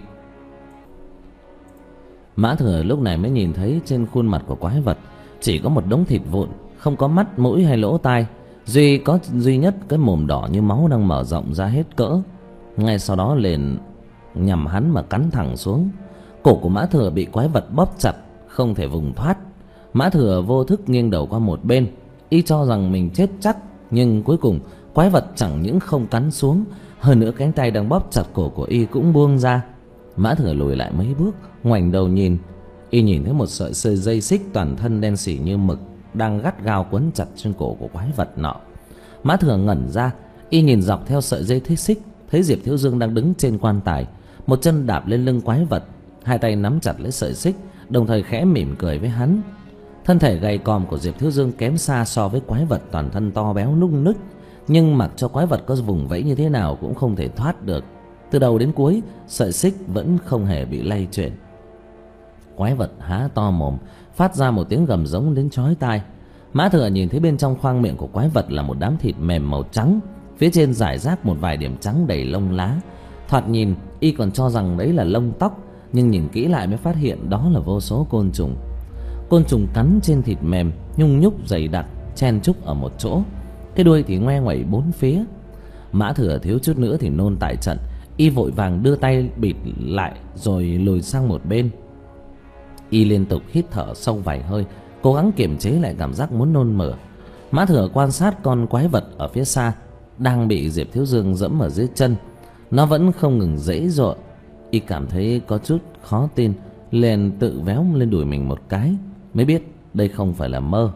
Mã thừa lúc này mới nhìn thấy trên khuôn mặt của quái vật chỉ có một đống thịt vụn, không có mắt, mũi hay lỗ tai, duy có duy nhất cái mồm đỏ như máu đang mở rộng ra hết cỡ. Ngay sau đó liền nhằm hắn mà cắn thẳng xuống. Cổ của Mã thừa bị quái vật bóp chặt, không thể vùng thoát. Mã thừa vô thức nghiêng đầu qua một bên, y cho rằng mình chết chắc, Nhưng cuối cùng quái vật chẳng những không cắn xuống, hơn nữa cánh tay đang bóp chặt cổ của y cũng buông ra. Mã Thừa lùi lại mấy bước, ngoảnh đầu nhìn. Y nhìn thấy một sợi sợi dây xích toàn thân đen xỉ như mực đang gắt gao quấn chặt trên cổ của quái vật nọ. Mã Thừa ngẩn ra, y nhìn dọc theo sợi dây thiết xích, thấy Diệp Thiếu Dương đang đứng trên quan tài, một chân đạp lên lưng quái vật, hai tay nắm chặt lấy sợi xích, đồng thời khẽ mỉm cười với hắn. Thân thể gầy còm của Diệp Thiếu Dương kém xa so với quái vật toàn thân to béo nung nức, nhưng mặc cho quái vật có vùng vẫy như thế nào cũng không thể thoát được. Từ đầu đến cuối, sợi xích vẫn không hề bị lay chuyển. Quái vật há to mồm, phát ra một tiếng gầm giống đến chói tai. Mã Thừa nhìn thấy bên trong khoang miệng của quái vật là một đám thịt mềm màu trắng, phía trên rải rác một vài điểm trắng đầy lông lá. Thoạt nhìn y còn cho rằng đấy là lông tóc, nhưng nhìn kỹ lại mới phát hiện đó là vô số côn trùng. Côn trùng cắn trên thịt mềm, nhung nhúc dày đặc, chen chúc ở một chỗ, cái đuôi thì ngoe ngoẩy bốn phía. Mã Thừa thiếu chút nữa thì nôn tại trận, y vội vàng đưa tay bịt lại rồi lùi sang một bên. Y liên tục hít thở sâu vài hơi, cố gắng kiềm chế lại cảm giác muốn nôn mửa. Mã Thừa quan sát con quái vật ở phía xa đang bị Diệp Thiếu Dương dẫm ở dưới chân, nó vẫn không ngừng giãy giụa. Y cảm thấy có chút khó tin, liền tự véo lên đùi mình một cái, mới biết đây không phải là mơ.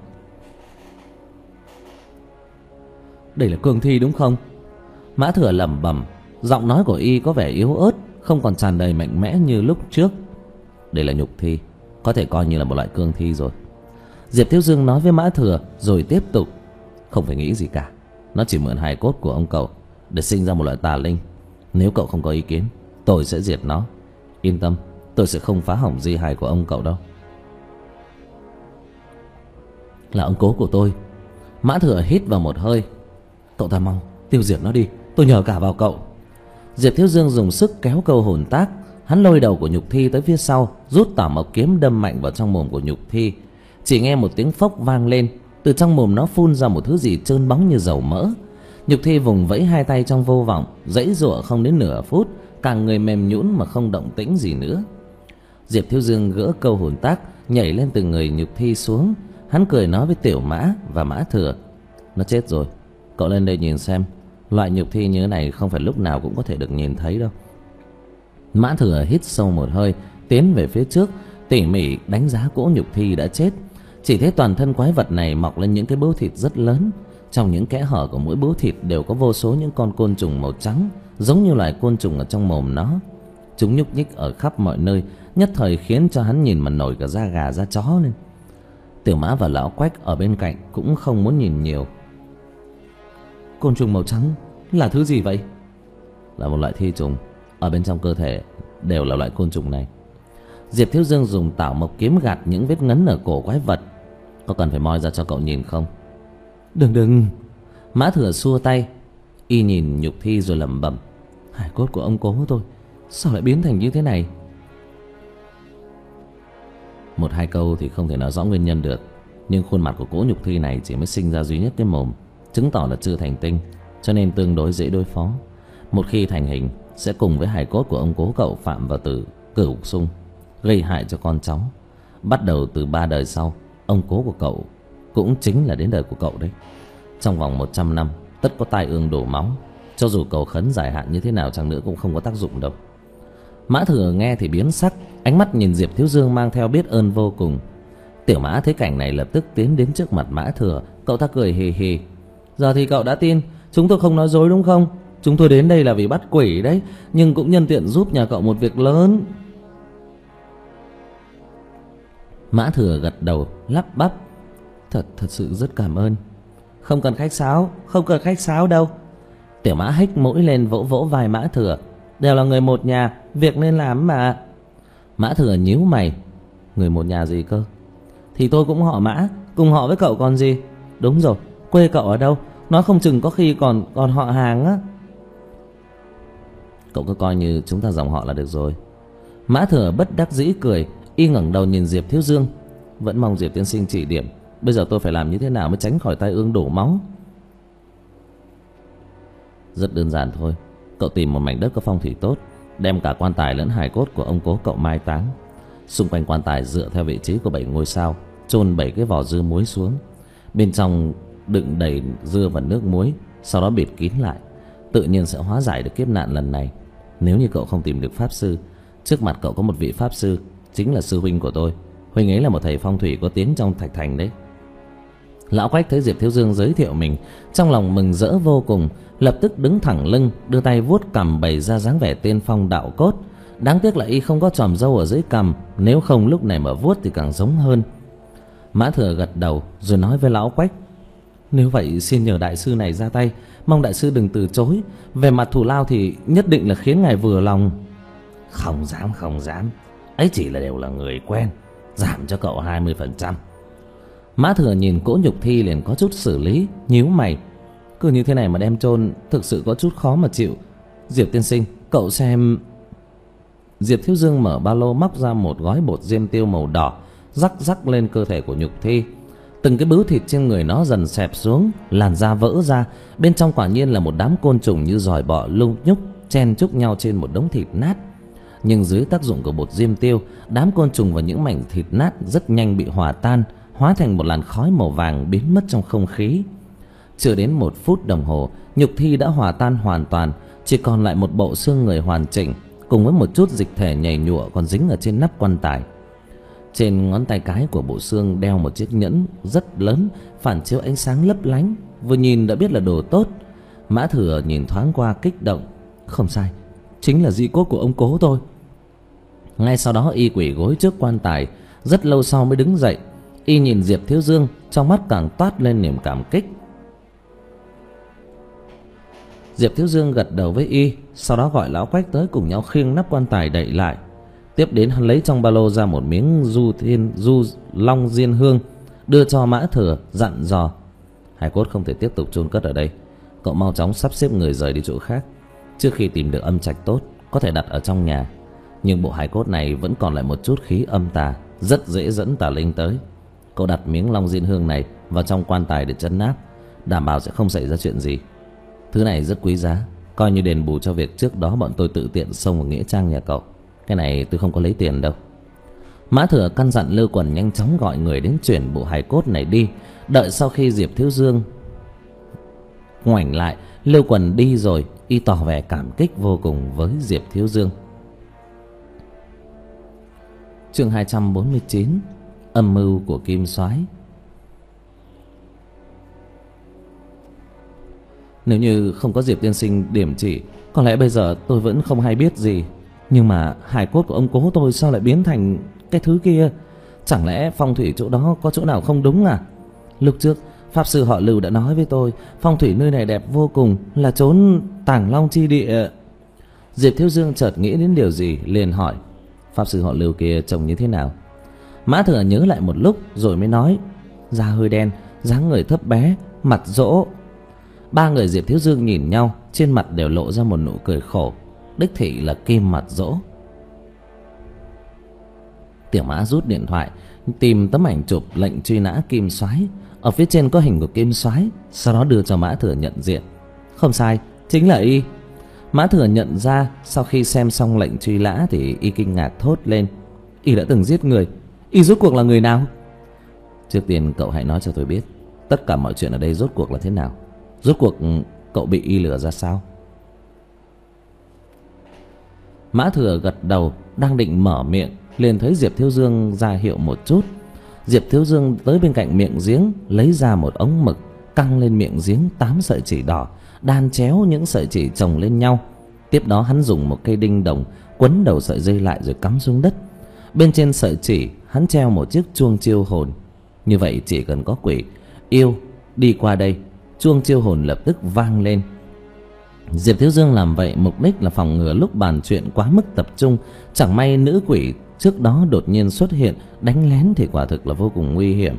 Đây là cương thi đúng không? Mã Thừa lẩm bẩm, giọng nói của y có vẻ yếu ớt, không còn tràn đầy mạnh mẽ như lúc trước. Đây là nhục thi, có thể coi như là một loại cương thi rồi. Diệp Thiếu Dương nói với Mã Thừa rồi tiếp tục, không phải nghĩ gì cả, nó chỉ mượn hài cốt của ông cậu để sinh ra một loại tà linh. Nếu cậu không có ý kiến, tôi sẽ diệt nó. Yên tâm, tôi sẽ không phá hỏng di hài của ông cậu đâu. Là ông cố của tôi. Mã Thừa hít vào một hơi. Cậu ta mau tiêu diệt nó đi, tôi nhờ cả vào cậu. Diệp Thiếu Dương dùng sức kéo câu hồn tác, hắn lôi đầu của nhục thi tới phía sau, rút tả mộc kiếm đâm mạnh vào trong mồm của nhục thi. Chỉ nghe một tiếng phốc vang lên, từ trong mồm nó phun ra một thứ gì trơn bóng như dầu mỡ. Nhục thi vùng vẫy hai tay trong vô vọng, giãy giụa không đến nửa phút, cả người mềm nhũn mà không động tĩnh gì nữa. Diệp Thiếu Dương gỡ câu hồn tác, nhảy lên từ người nhục thi xuống. Hắn cười nói với Tiểu Mã và Mã Thừa, nó chết rồi, cậu lên đây nhìn xem. Loại nhục thi như thế này không phải lúc nào cũng có thể được nhìn thấy đâu. Mã Thừa hít sâu một hơi, tiến về phía trước, tỉ mỉ đánh giá cỗ nhục thi đã chết. Chỉ thấy toàn thân quái vật này mọc lên những cái bướu thịt rất lớn. Trong những kẽ hở của mỗi bướu thịt đều có vô số những con côn trùng màu trắng, giống như loài côn trùng ở trong mồm nó. Chúng nhúc nhích ở khắp mọi nơi, nhất thời khiến cho hắn nhìn mà nổi cả da gà da chó lên. Tiểu Mã và Lão Quách ở bên cạnh cũng không muốn nhìn nhiều. Côn trùng màu trắng là thứ gì vậy? Là một loại thi trùng, ở bên trong cơ thể đều là loại côn trùng này. Diệp Thiếu Dương dùng tảo mộc kiếm gạt những vết ngấn ở cổ quái vật. Có cần phải moi ra cho cậu nhìn không? Đừng đừng. Mã Thừa xua tay. Y nhìn nhục thi rồi lẩm bẩm, hài cốt của ông cố tôi sao lại biến thành như thế này? Một hai câu thì không thể nói rõ nguyên nhân được, nhưng khuôn mặt của cỗ nhục thi này chỉ mới sinh ra duy nhất cái mồm, chứng tỏ là chưa thành tinh, cho nên tương đối dễ đối phó. Một khi thành hình sẽ cùng với hài cốt của ông cố cậu phạm vào tử cửu xung, gây hại cho con cháu. Bắt đầu từ ba đời sau, ông cố của cậu cũng chính là đến đời của cậu đấy. Trong vòng một trăm năm tất có tai ương đổ máu, cho dù cầu khấn giải hạn như thế nào chăng nữa cũng không có tác dụng đâu. Mã Thừa nghe thì biến sắc, ánh mắt nhìn Diệp Thiếu Dương mang theo biết ơn vô cùng. Tiểu Mã thấy cảnh này lập tức tiến đến trước mặt Mã Thừa. Cậu ta cười hì hì, giờ thì cậu đã tin chúng tôi không nói dối đúng không? Chúng tôi đến đây là vì bắt quỷ đấy, nhưng cũng nhân tiện giúp nhà cậu một việc lớn. Mã Thừa gật đầu lắp bắp, Thật thật sự rất cảm ơn. Không cần khách sáo, không cần khách sáo đâu. Tiểu Mã hếch mũi lên vỗ vỗ vai Mã Thừa, đều là người một nhà, việc nên làm mà. Mã Thừa nhíu mày, người một nhà gì cơ? Thì tôi cũng họ Mã, cùng họ với cậu còn gì. Đúng rồi, quê cậu ở đâu? Nói không chừng có khi còn còn họ hàng á. Cậu cứ coi như chúng ta dòng họ là được rồi. Mã Thừa bất đắc dĩ cười, y ngẩng đầu nhìn Diệp Thiếu Dương, vẫn mong Diệp tiên sinh chỉ điểm. Bây giờ tôi phải làm như thế nào mới tránh khỏi tai ương đổ máu? Rất đơn giản thôi. Cậu tìm một mảnh đất có phong thủy tốt, đem cả quan tài lẫn hài cốt của ông cố cậu mai táng. Xung quanh quan tài dựa theo vị trí của bảy ngôi sao chôn bảy cái vỏ dưa muối xuống. Bên trong đựng đầy dưa và nước muối, sau đó bịt kín lại. Tự nhiên sẽ hóa giải được kiếp nạn lần này. Nếu như cậu không tìm được pháp sư, trước mặt cậu có một vị pháp sư, chính là sư huynh của tôi. Huynh ấy là một thầy phong thủy có tiếng trong Thạch Thành đấy. Lão Quách thấy Diệp Thiếu Dương giới thiệu mình, trong lòng mừng rỡ vô cùng, lập tức đứng thẳng lưng, đưa tay vuốt cằm bày ra dáng vẻ tiên phong đạo cốt. Đáng tiếc là y không có chòm râu ở dưới cằm, nếu không lúc này mà vuốt thì càng giống hơn. Mã Thừa gật đầu rồi nói với Lão Quách: nếu vậy xin nhờ đại sư này ra tay, mong đại sư đừng từ chối. Về mặt thù lao thì nhất định là khiến ngài vừa lòng. Không dám không dám, ấy chỉ là đều là người quen, giảm cho cậu hai mươi phần trăm. Mã Thừa nhìn cỗ nhục thi liền có chút xử lý, nhíu mày: cứ như thế này mà đem chôn thực sự có chút khó mà chịu. Diệp tiên sinh, cậu xem. Diệp Thiếu Dương mở ba lô móc ra một gói bột diêm tiêu màu đỏ, rắc rắc lên cơ thể của nhục thi. Từng cái bướu thịt trên người nó dần xẹp xuống, làn da vỡ ra, bên trong quả nhiên là một đám côn trùng như giòi bọ lung nhúc chen chúc nhau trên một đống thịt nát. Nhưng dưới tác dụng của bột diêm tiêu, đám côn trùng và những mảnh thịt nát rất nhanh bị hòa tan, hóa thành một làn khói màu vàng biến mất trong không khí. Chưa đến một phút đồng hồ, nhục thi đã hòa tan hoàn toàn, chỉ còn lại một bộ xương người hoàn chỉnh, cùng với một chút dịch thể nhầy nhụa còn dính ở trên nắp quan tài. Trên ngón tay cái của bộ xương đeo một chiếc nhẫn rất lớn, phản chiếu ánh sáng lấp lánh, vừa nhìn đã biết là đồ tốt. Mã Thừa nhìn thoáng qua kích động: không sai, chính là di cốt của ông cố tôi. Ngay sau đó y quỳ gối trước quan tài, rất lâu sau mới đứng dậy. Y nhìn Diệp Thiếu Dương, trong mắt càng toát lên niềm cảm kích. Diệp Thiếu Dương gật đầu với y, sau đó gọi Lão Quách tới cùng nhau khiêng nắp quan tài đậy lại. Tiếp đến hắn lấy trong ba lô ra một miếng du thiên du long diên hương, đưa cho Mã Thừa, dặn dò: hài cốt không thể tiếp tục chôn cất ở đây, cậu mau chóng sắp xếp người rời đi chỗ khác. Trước khi tìm được âm trạch tốt, có thể đặt ở trong nhà, nhưng bộ hài cốt này vẫn còn lại một chút khí âm tà, rất dễ dẫn tà linh tới. Cậu đặt miếng long diên hương này vào trong quan tài để trấn áp, đảm bảo sẽ không xảy ra chuyện gì. Thứ này rất quý giá, coi như đền bù cho việc trước đó bọn tôi tự tiện xông vào nghĩa trang nhà cậu. Cái này tôi không có lấy tiền đâu. Mã Thừa căn dặn Lưu Quần nhanh chóng gọi người đến chuyển bộ hài cốt này đi. Đợi sau khi Diệp Thiếu Dương ngoảnh lại, Lưu Quần đi rồi, y tỏ vẻ cảm kích vô cùng với Diệp Thiếu Dương. Chương hai trăm bốn mươi chín: Âm mưu của Kim Soái. Nếu như không có Diệp tiên sinh điểm chỉ, có lẽ bây giờ tôi vẫn không hay biết gì. Nhưng mà hài cốt của ông cố tôi sao lại biến thành cái thứ kia? Chẳng lẽ phong thủy chỗ đó có chỗ nào không đúng à? Lúc trước pháp sư họ Lưu đã nói với tôi, phong thủy nơi này đẹp vô cùng, là chốn tàng long chi địa. Diệp Thiếu Dương chợt nghĩ đến điều gì, liền hỏi: pháp sư họ Lưu kia trông như thế nào? Mã Thừa nhớ lại một lúc rồi mới nói: da hơi đen, dáng người thấp bé, mặt rỗ. Ba người Diệp Thiếu Dương nhìn nhau, trên mặt đều lộ ra một nụ cười khổ. Đích thị là Kim mặt rỗ. Tiểu Mã rút điện thoại tìm tấm ảnh chụp lệnh truy nã Kim Soái, ở phía trên có hình của Kim Soái, sau đó đưa cho Mã Thừa nhận diện. Không sai, chính là y. Mã Thừa nhận ra, sau khi xem xong lệnh truy nã thì y kinh ngạc thốt lên: y đã từng giết người, y rốt cuộc là người nào? Trước tiên cậu hãy nói cho tôi biết tất cả mọi chuyện ở đây rốt cuộc là thế nào. Rốt cuộc cậu bị y lừa ra sao? Mã Thừa gật đầu, đang định mở miệng, liền thấy Diệp Thiếu Dương ra hiệu một chút. Diệp Thiếu Dương tới bên cạnh miệng giếng, lấy ra một ống mực, căng lên miệng giếng tám sợi chỉ đỏ, đan chéo những sợi chỉ chồng lên nhau. Tiếp đó hắn dùng một cây đinh đồng quấn đầu sợi dây lại rồi cắm xuống đất. Bên trên sợi chỉ hắn treo một chiếc chuông chiêu hồn. Như vậy chỉ cần có quỷ, yêu đi qua đây, chuông chiêu hồn lập tức vang lên. Diệp Thiếu Dương làm vậy mục đích là phòng ngừa lúc bàn chuyện quá mức tập trung, chẳng may nữ quỷ trước đó đột nhiên xuất hiện đánh lén thì quả thực là vô cùng nguy hiểm.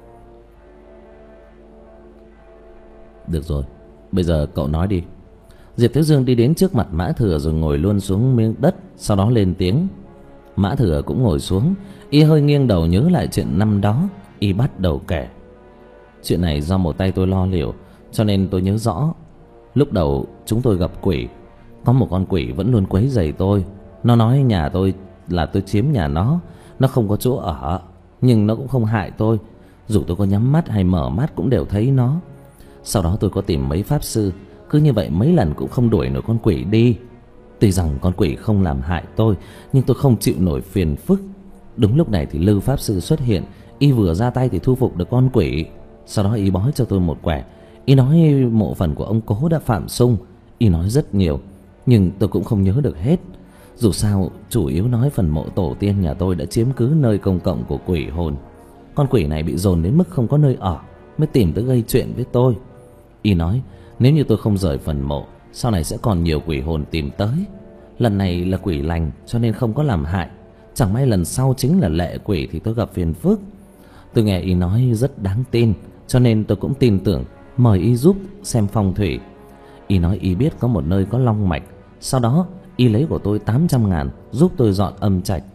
Được rồi, bây giờ cậu nói đi. Diệp Thiếu Dương đi đến trước mặt Mã Thừa rồi ngồi luôn xuống miếng đất, sau đó lên tiếng. Mã Thừa cũng ngồi xuống, y hơi nghiêng đầu nhớ lại chuyện năm đó. Y bắt đầu kể. Chuyện này do một tay tôi lo liệu, cho nên tôi nhớ rõ. Lúc đầu chúng tôi gặp quỷ, có một con quỷ vẫn luôn quấy rầy tôi. Nó nói nhà tôi là tôi chiếm nhà nó, nó không có chỗ ở, nhưng nó cũng không hại tôi. Dù tôi có nhắm mắt hay mở mắt cũng đều thấy nó. Sau đó tôi có tìm mấy pháp sư, cứ như vậy mấy lần cũng không đuổi nổi con quỷ đi. Tuy rằng con quỷ không làm hại tôi, nhưng tôi không chịu nổi phiền phức. Đúng lúc này thì Lư pháp sư xuất hiện. Y vừa ra tay thì thu phục được con quỷ. Sau đó y bói cho tôi một quẻ. Y nói mộ phần của ông Cố đã phạm sung. Y nói rất nhiều, nhưng tôi cũng không nhớ được hết. Dù sao chủ yếu nói phần mộ tổ tiên nhà tôi đã chiếm cứ nơi công cộng của quỷ hồn. Con quỷ này bị dồn đến mức không có nơi ở, mới tìm tới gây chuyện với tôi. Y nói nếu như tôi không rời phần mộ, sau này sẽ còn nhiều quỷ hồn tìm tới. Lần này là quỷ lành cho nên không có làm hại. Chẳng may lần sau chính là lệ quỷ thì tôi gặp phiền phức. Tôi nghe y nói rất đáng tin, cho nên tôi cũng tin tưởng, mời y giúp xem phong thủy. Y nói y biết có một nơi có long mạch. Sau đó y lấy của tôi tám trăm ngàn giúp tôi dọn âm trạch.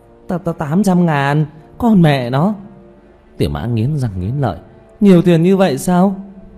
Tám trăm ngàn? Con mẹ nó! Tiểu Mã nghiến răng nghiến lợi. Nhiều tiền như vậy sao?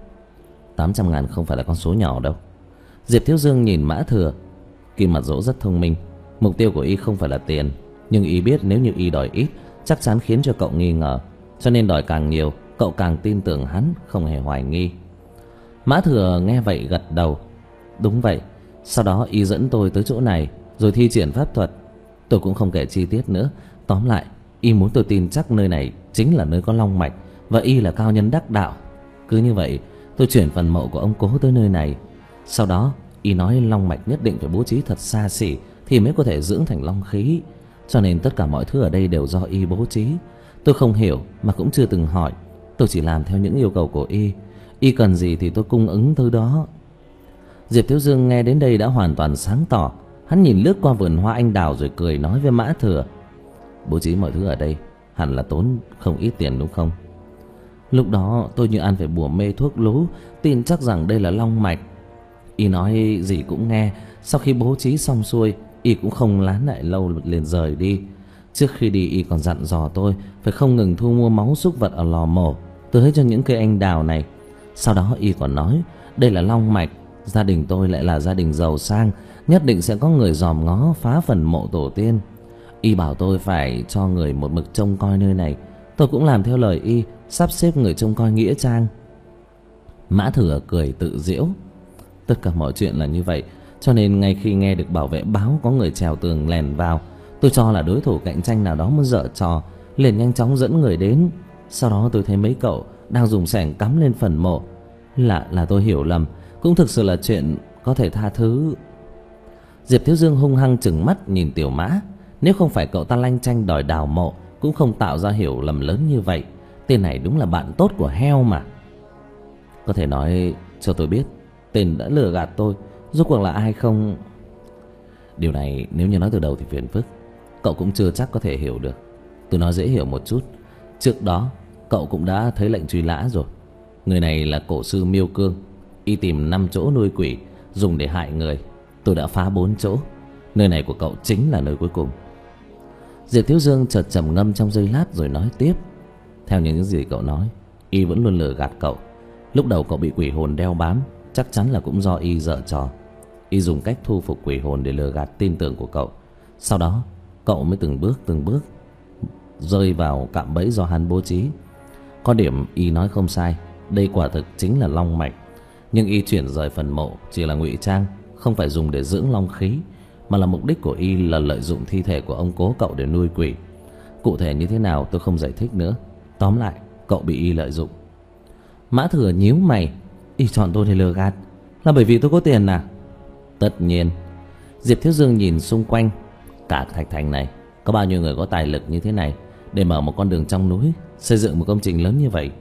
Tám trăm ngàn không phải là con số nhỏ đâu. Diệp Thiếu Dương nhìn Mã Thừa. Kim Mặt Dỗ rất thông minh. Mục tiêu của y không phải là tiền, nhưng y biết nếu như y đòi ít chắc chắn khiến cho cậu nghi ngờ, cho nên đòi càng nhiều cậu càng tin tưởng hắn, không hề hoài nghi. Mã Thừa nghe vậy gật đầu. Đúng vậy. Sau đó y dẫn tôi tới chỗ này, rồi thi triển pháp thuật. Tôi cũng không kể chi tiết nữa. Tóm lại y muốn tôi tin chắc nơi này chính là nơi có long mạch, và y là cao nhân đắc đạo. Cứ như vậy tôi chuyển phần mộ của ông Cố tới nơi này. Sau đó y nói long mạch nhất định phải bố trí thật xa xỉ thì mới có thể dưỡng thành long khí, cho nên tất cả mọi thứ ở đây đều do y bố trí. Tôi không hiểu mà cũng chưa từng hỏi, tôi chỉ làm theo những yêu cầu của y. Y cần gì thì tôi cung ứng thứ đó. Diệp Thiếu Dương nghe đến đây đã hoàn toàn sáng tỏ. Hắn nhìn lướt qua vườn hoa anh đào rồi cười nói với Mã Thừa: Bố trí mọi thứ ở đây hẳn là tốn không ít tiền đúng không? Lúc đó tôi như ăn phải bùa mê thuốc lú, tin chắc rằng đây là long mạch. Y nói gì cũng nghe. Sau khi bố trí xong xuôi, y cũng không lán lại lâu liền rời đi. Trước khi đi y còn dặn dò tôi phải không ngừng thu mua máu súc vật ở lò mổ tưới cho những cây anh đào này. Sau đó y còn nói đây là long mạch, gia đình tôi lại là gia đình giàu sang, nhất định sẽ có người dòm ngó phá phần mộ tổ tiên. Y bảo tôi phải cho người một mực trông coi nơi này. Tôi cũng làm theo lời y, sắp xếp người trông coi nghĩa trang. Mã Thừa cười tự giễu. Tất cả mọi chuyện là như vậy, cho nên ngay khi nghe được bảo vệ báo có người trèo tường lèn vào, tôi cho là đối thủ cạnh tranh nào đó muốn giở trò, liền nhanh chóng dẫn người đến. Sau đó tôi thấy mấy cậu đang dùng xẻng cắm lên phần mộ. Lạ là tôi hiểu lầm, cũng thực sự là chuyện có thể tha thứ. Diệp Thiếu Dương hung hăng trừng mắt nhìn Tiểu Mã. Nếu không phải cậu ta lanh chanh đòi đào mộ, cũng không tạo ra hiểu lầm lớn như vậy. Tên này đúng là bạn tốt của heo mà. Có thể nói cho tôi biết tên đã lừa gạt tôi rốt cuộc là ai không? Điều này nếu như nói từ đầu thì phiền phức, cậu cũng chưa chắc có thể hiểu được. Tôi nói dễ hiểu một chút. Trước đó cậu cũng đã thấy lệnh truy nã rồi. Người này là cổ sư Miêu Cương. Y tìm năm chỗ nuôi quỷ dùng để hại người. Tôi đã phá bốn chỗ. Nơi này của cậu chính là nơi cuối cùng. Diệp Thiếu Dương chợt trầm ngâm trong giây lát rồi nói tiếp. Theo những gì cậu nói, y vẫn luôn lừa gạt cậu. Lúc đầu cậu bị quỷ hồn đeo bám, chắc chắn là cũng do y giở trò. Y dùng cách thu phục quỷ hồn để lừa gạt tin tưởng của cậu. Sau đó cậu mới từng bước từng bước rơi vào cạm bẫy do hắn bố trí. Có điểm y nói không sai, đây quả thực chính là long mạch. Nhưng y chuyển rời phần mộ chỉ là ngụy trang, không phải dùng để dưỡng long khí, mà là mục đích của y là lợi dụng thi thể của ông Cố cậu để nuôi quỷ. Cụ thể như thế nào tôi không giải thích nữa. Tóm lại cậu bị y lợi dụng. Mã Thừa nhíu mày. Y chọn tôi để lừa gạt là bởi vì tôi có tiền à? Tất nhiên. Diệp Thiếu Dương nhìn xung quanh. Cả Thạch Thành này có bao nhiêu người có tài lực như thế này để mở một con đường trong núi, xây dựng một công trình lớn như vậy?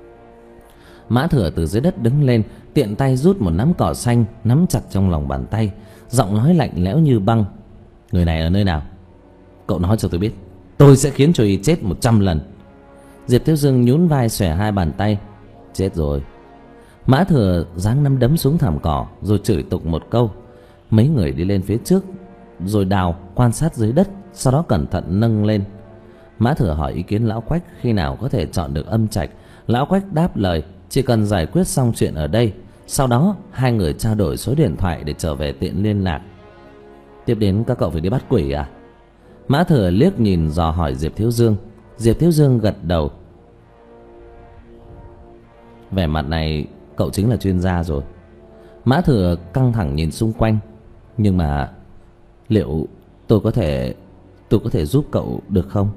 Mã Thừa từ dưới đất đứng lên, tiện tay rút một nắm cỏ xanh nắm chặt trong lòng bàn tay, giọng nói lạnh lẽo như băng. Người này ở nơi nào? Cậu nói cho tôi biết, tôi sẽ khiến cho y chết một trăm lần. Diệp Thiếu Dương nhún vai xòe hai bàn tay. Chết rồi. Mã Thừa giáng nắm đấm xuống thảm cỏ rồi chửi tục một câu. Mấy người đi lên phía trước rồi đào quan sát dưới đất, sau đó cẩn thận nâng lên. Mã Thừa hỏi ý kiến Lão Quách khi nào có thể chọn được âm trạch. Lão Quách đáp lời chỉ cần giải quyết xong chuyện ở đây. Sau đó hai người trao đổi số điện thoại để trở về tiện liên lạc. Tiếp đến các cậu phải đi bắt quỷ à? Mã Thừa liếc nhìn dò hỏi Diệp Thiếu Dương. Diệp Thiếu Dương gật đầu. Vẻ mặt này cậu chính là chuyên gia rồi. Mã Thừa căng thẳng nhìn xung quanh. Nhưng mà liệu tôi có thể Tôi có thể giúp cậu được không?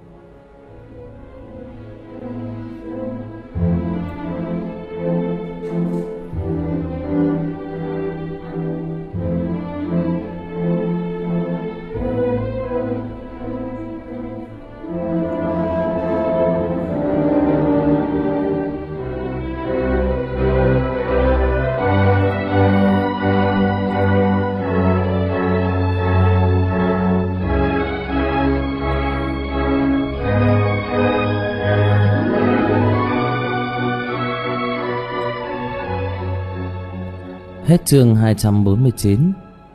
Hết chương hai trăm bốn mươi chín.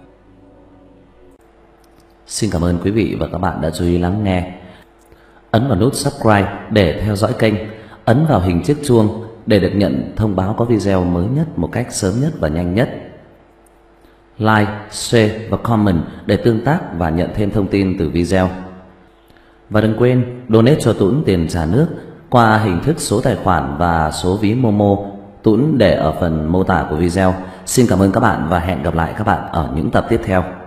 Xin cảm ơn quý vị và các bạn đã chú ý lắng nghe. Ấn vào nút subscribe để theo dõi kênh. Ấn vào hình chiếc chuông để được nhận thông báo có video mới nhất một cách sớm nhất và nhanh nhất. Like, share và comment để tương tác và nhận thêm thông tin từ video. Và đừng quên donate cho Tuấn tiền trả nước qua hình thức số tài khoản và số ví Momo. Tuấn để ở phần mô tả của video. Xin cảm ơn các bạn và hẹn gặp lại các bạn ở những tập tiếp theo.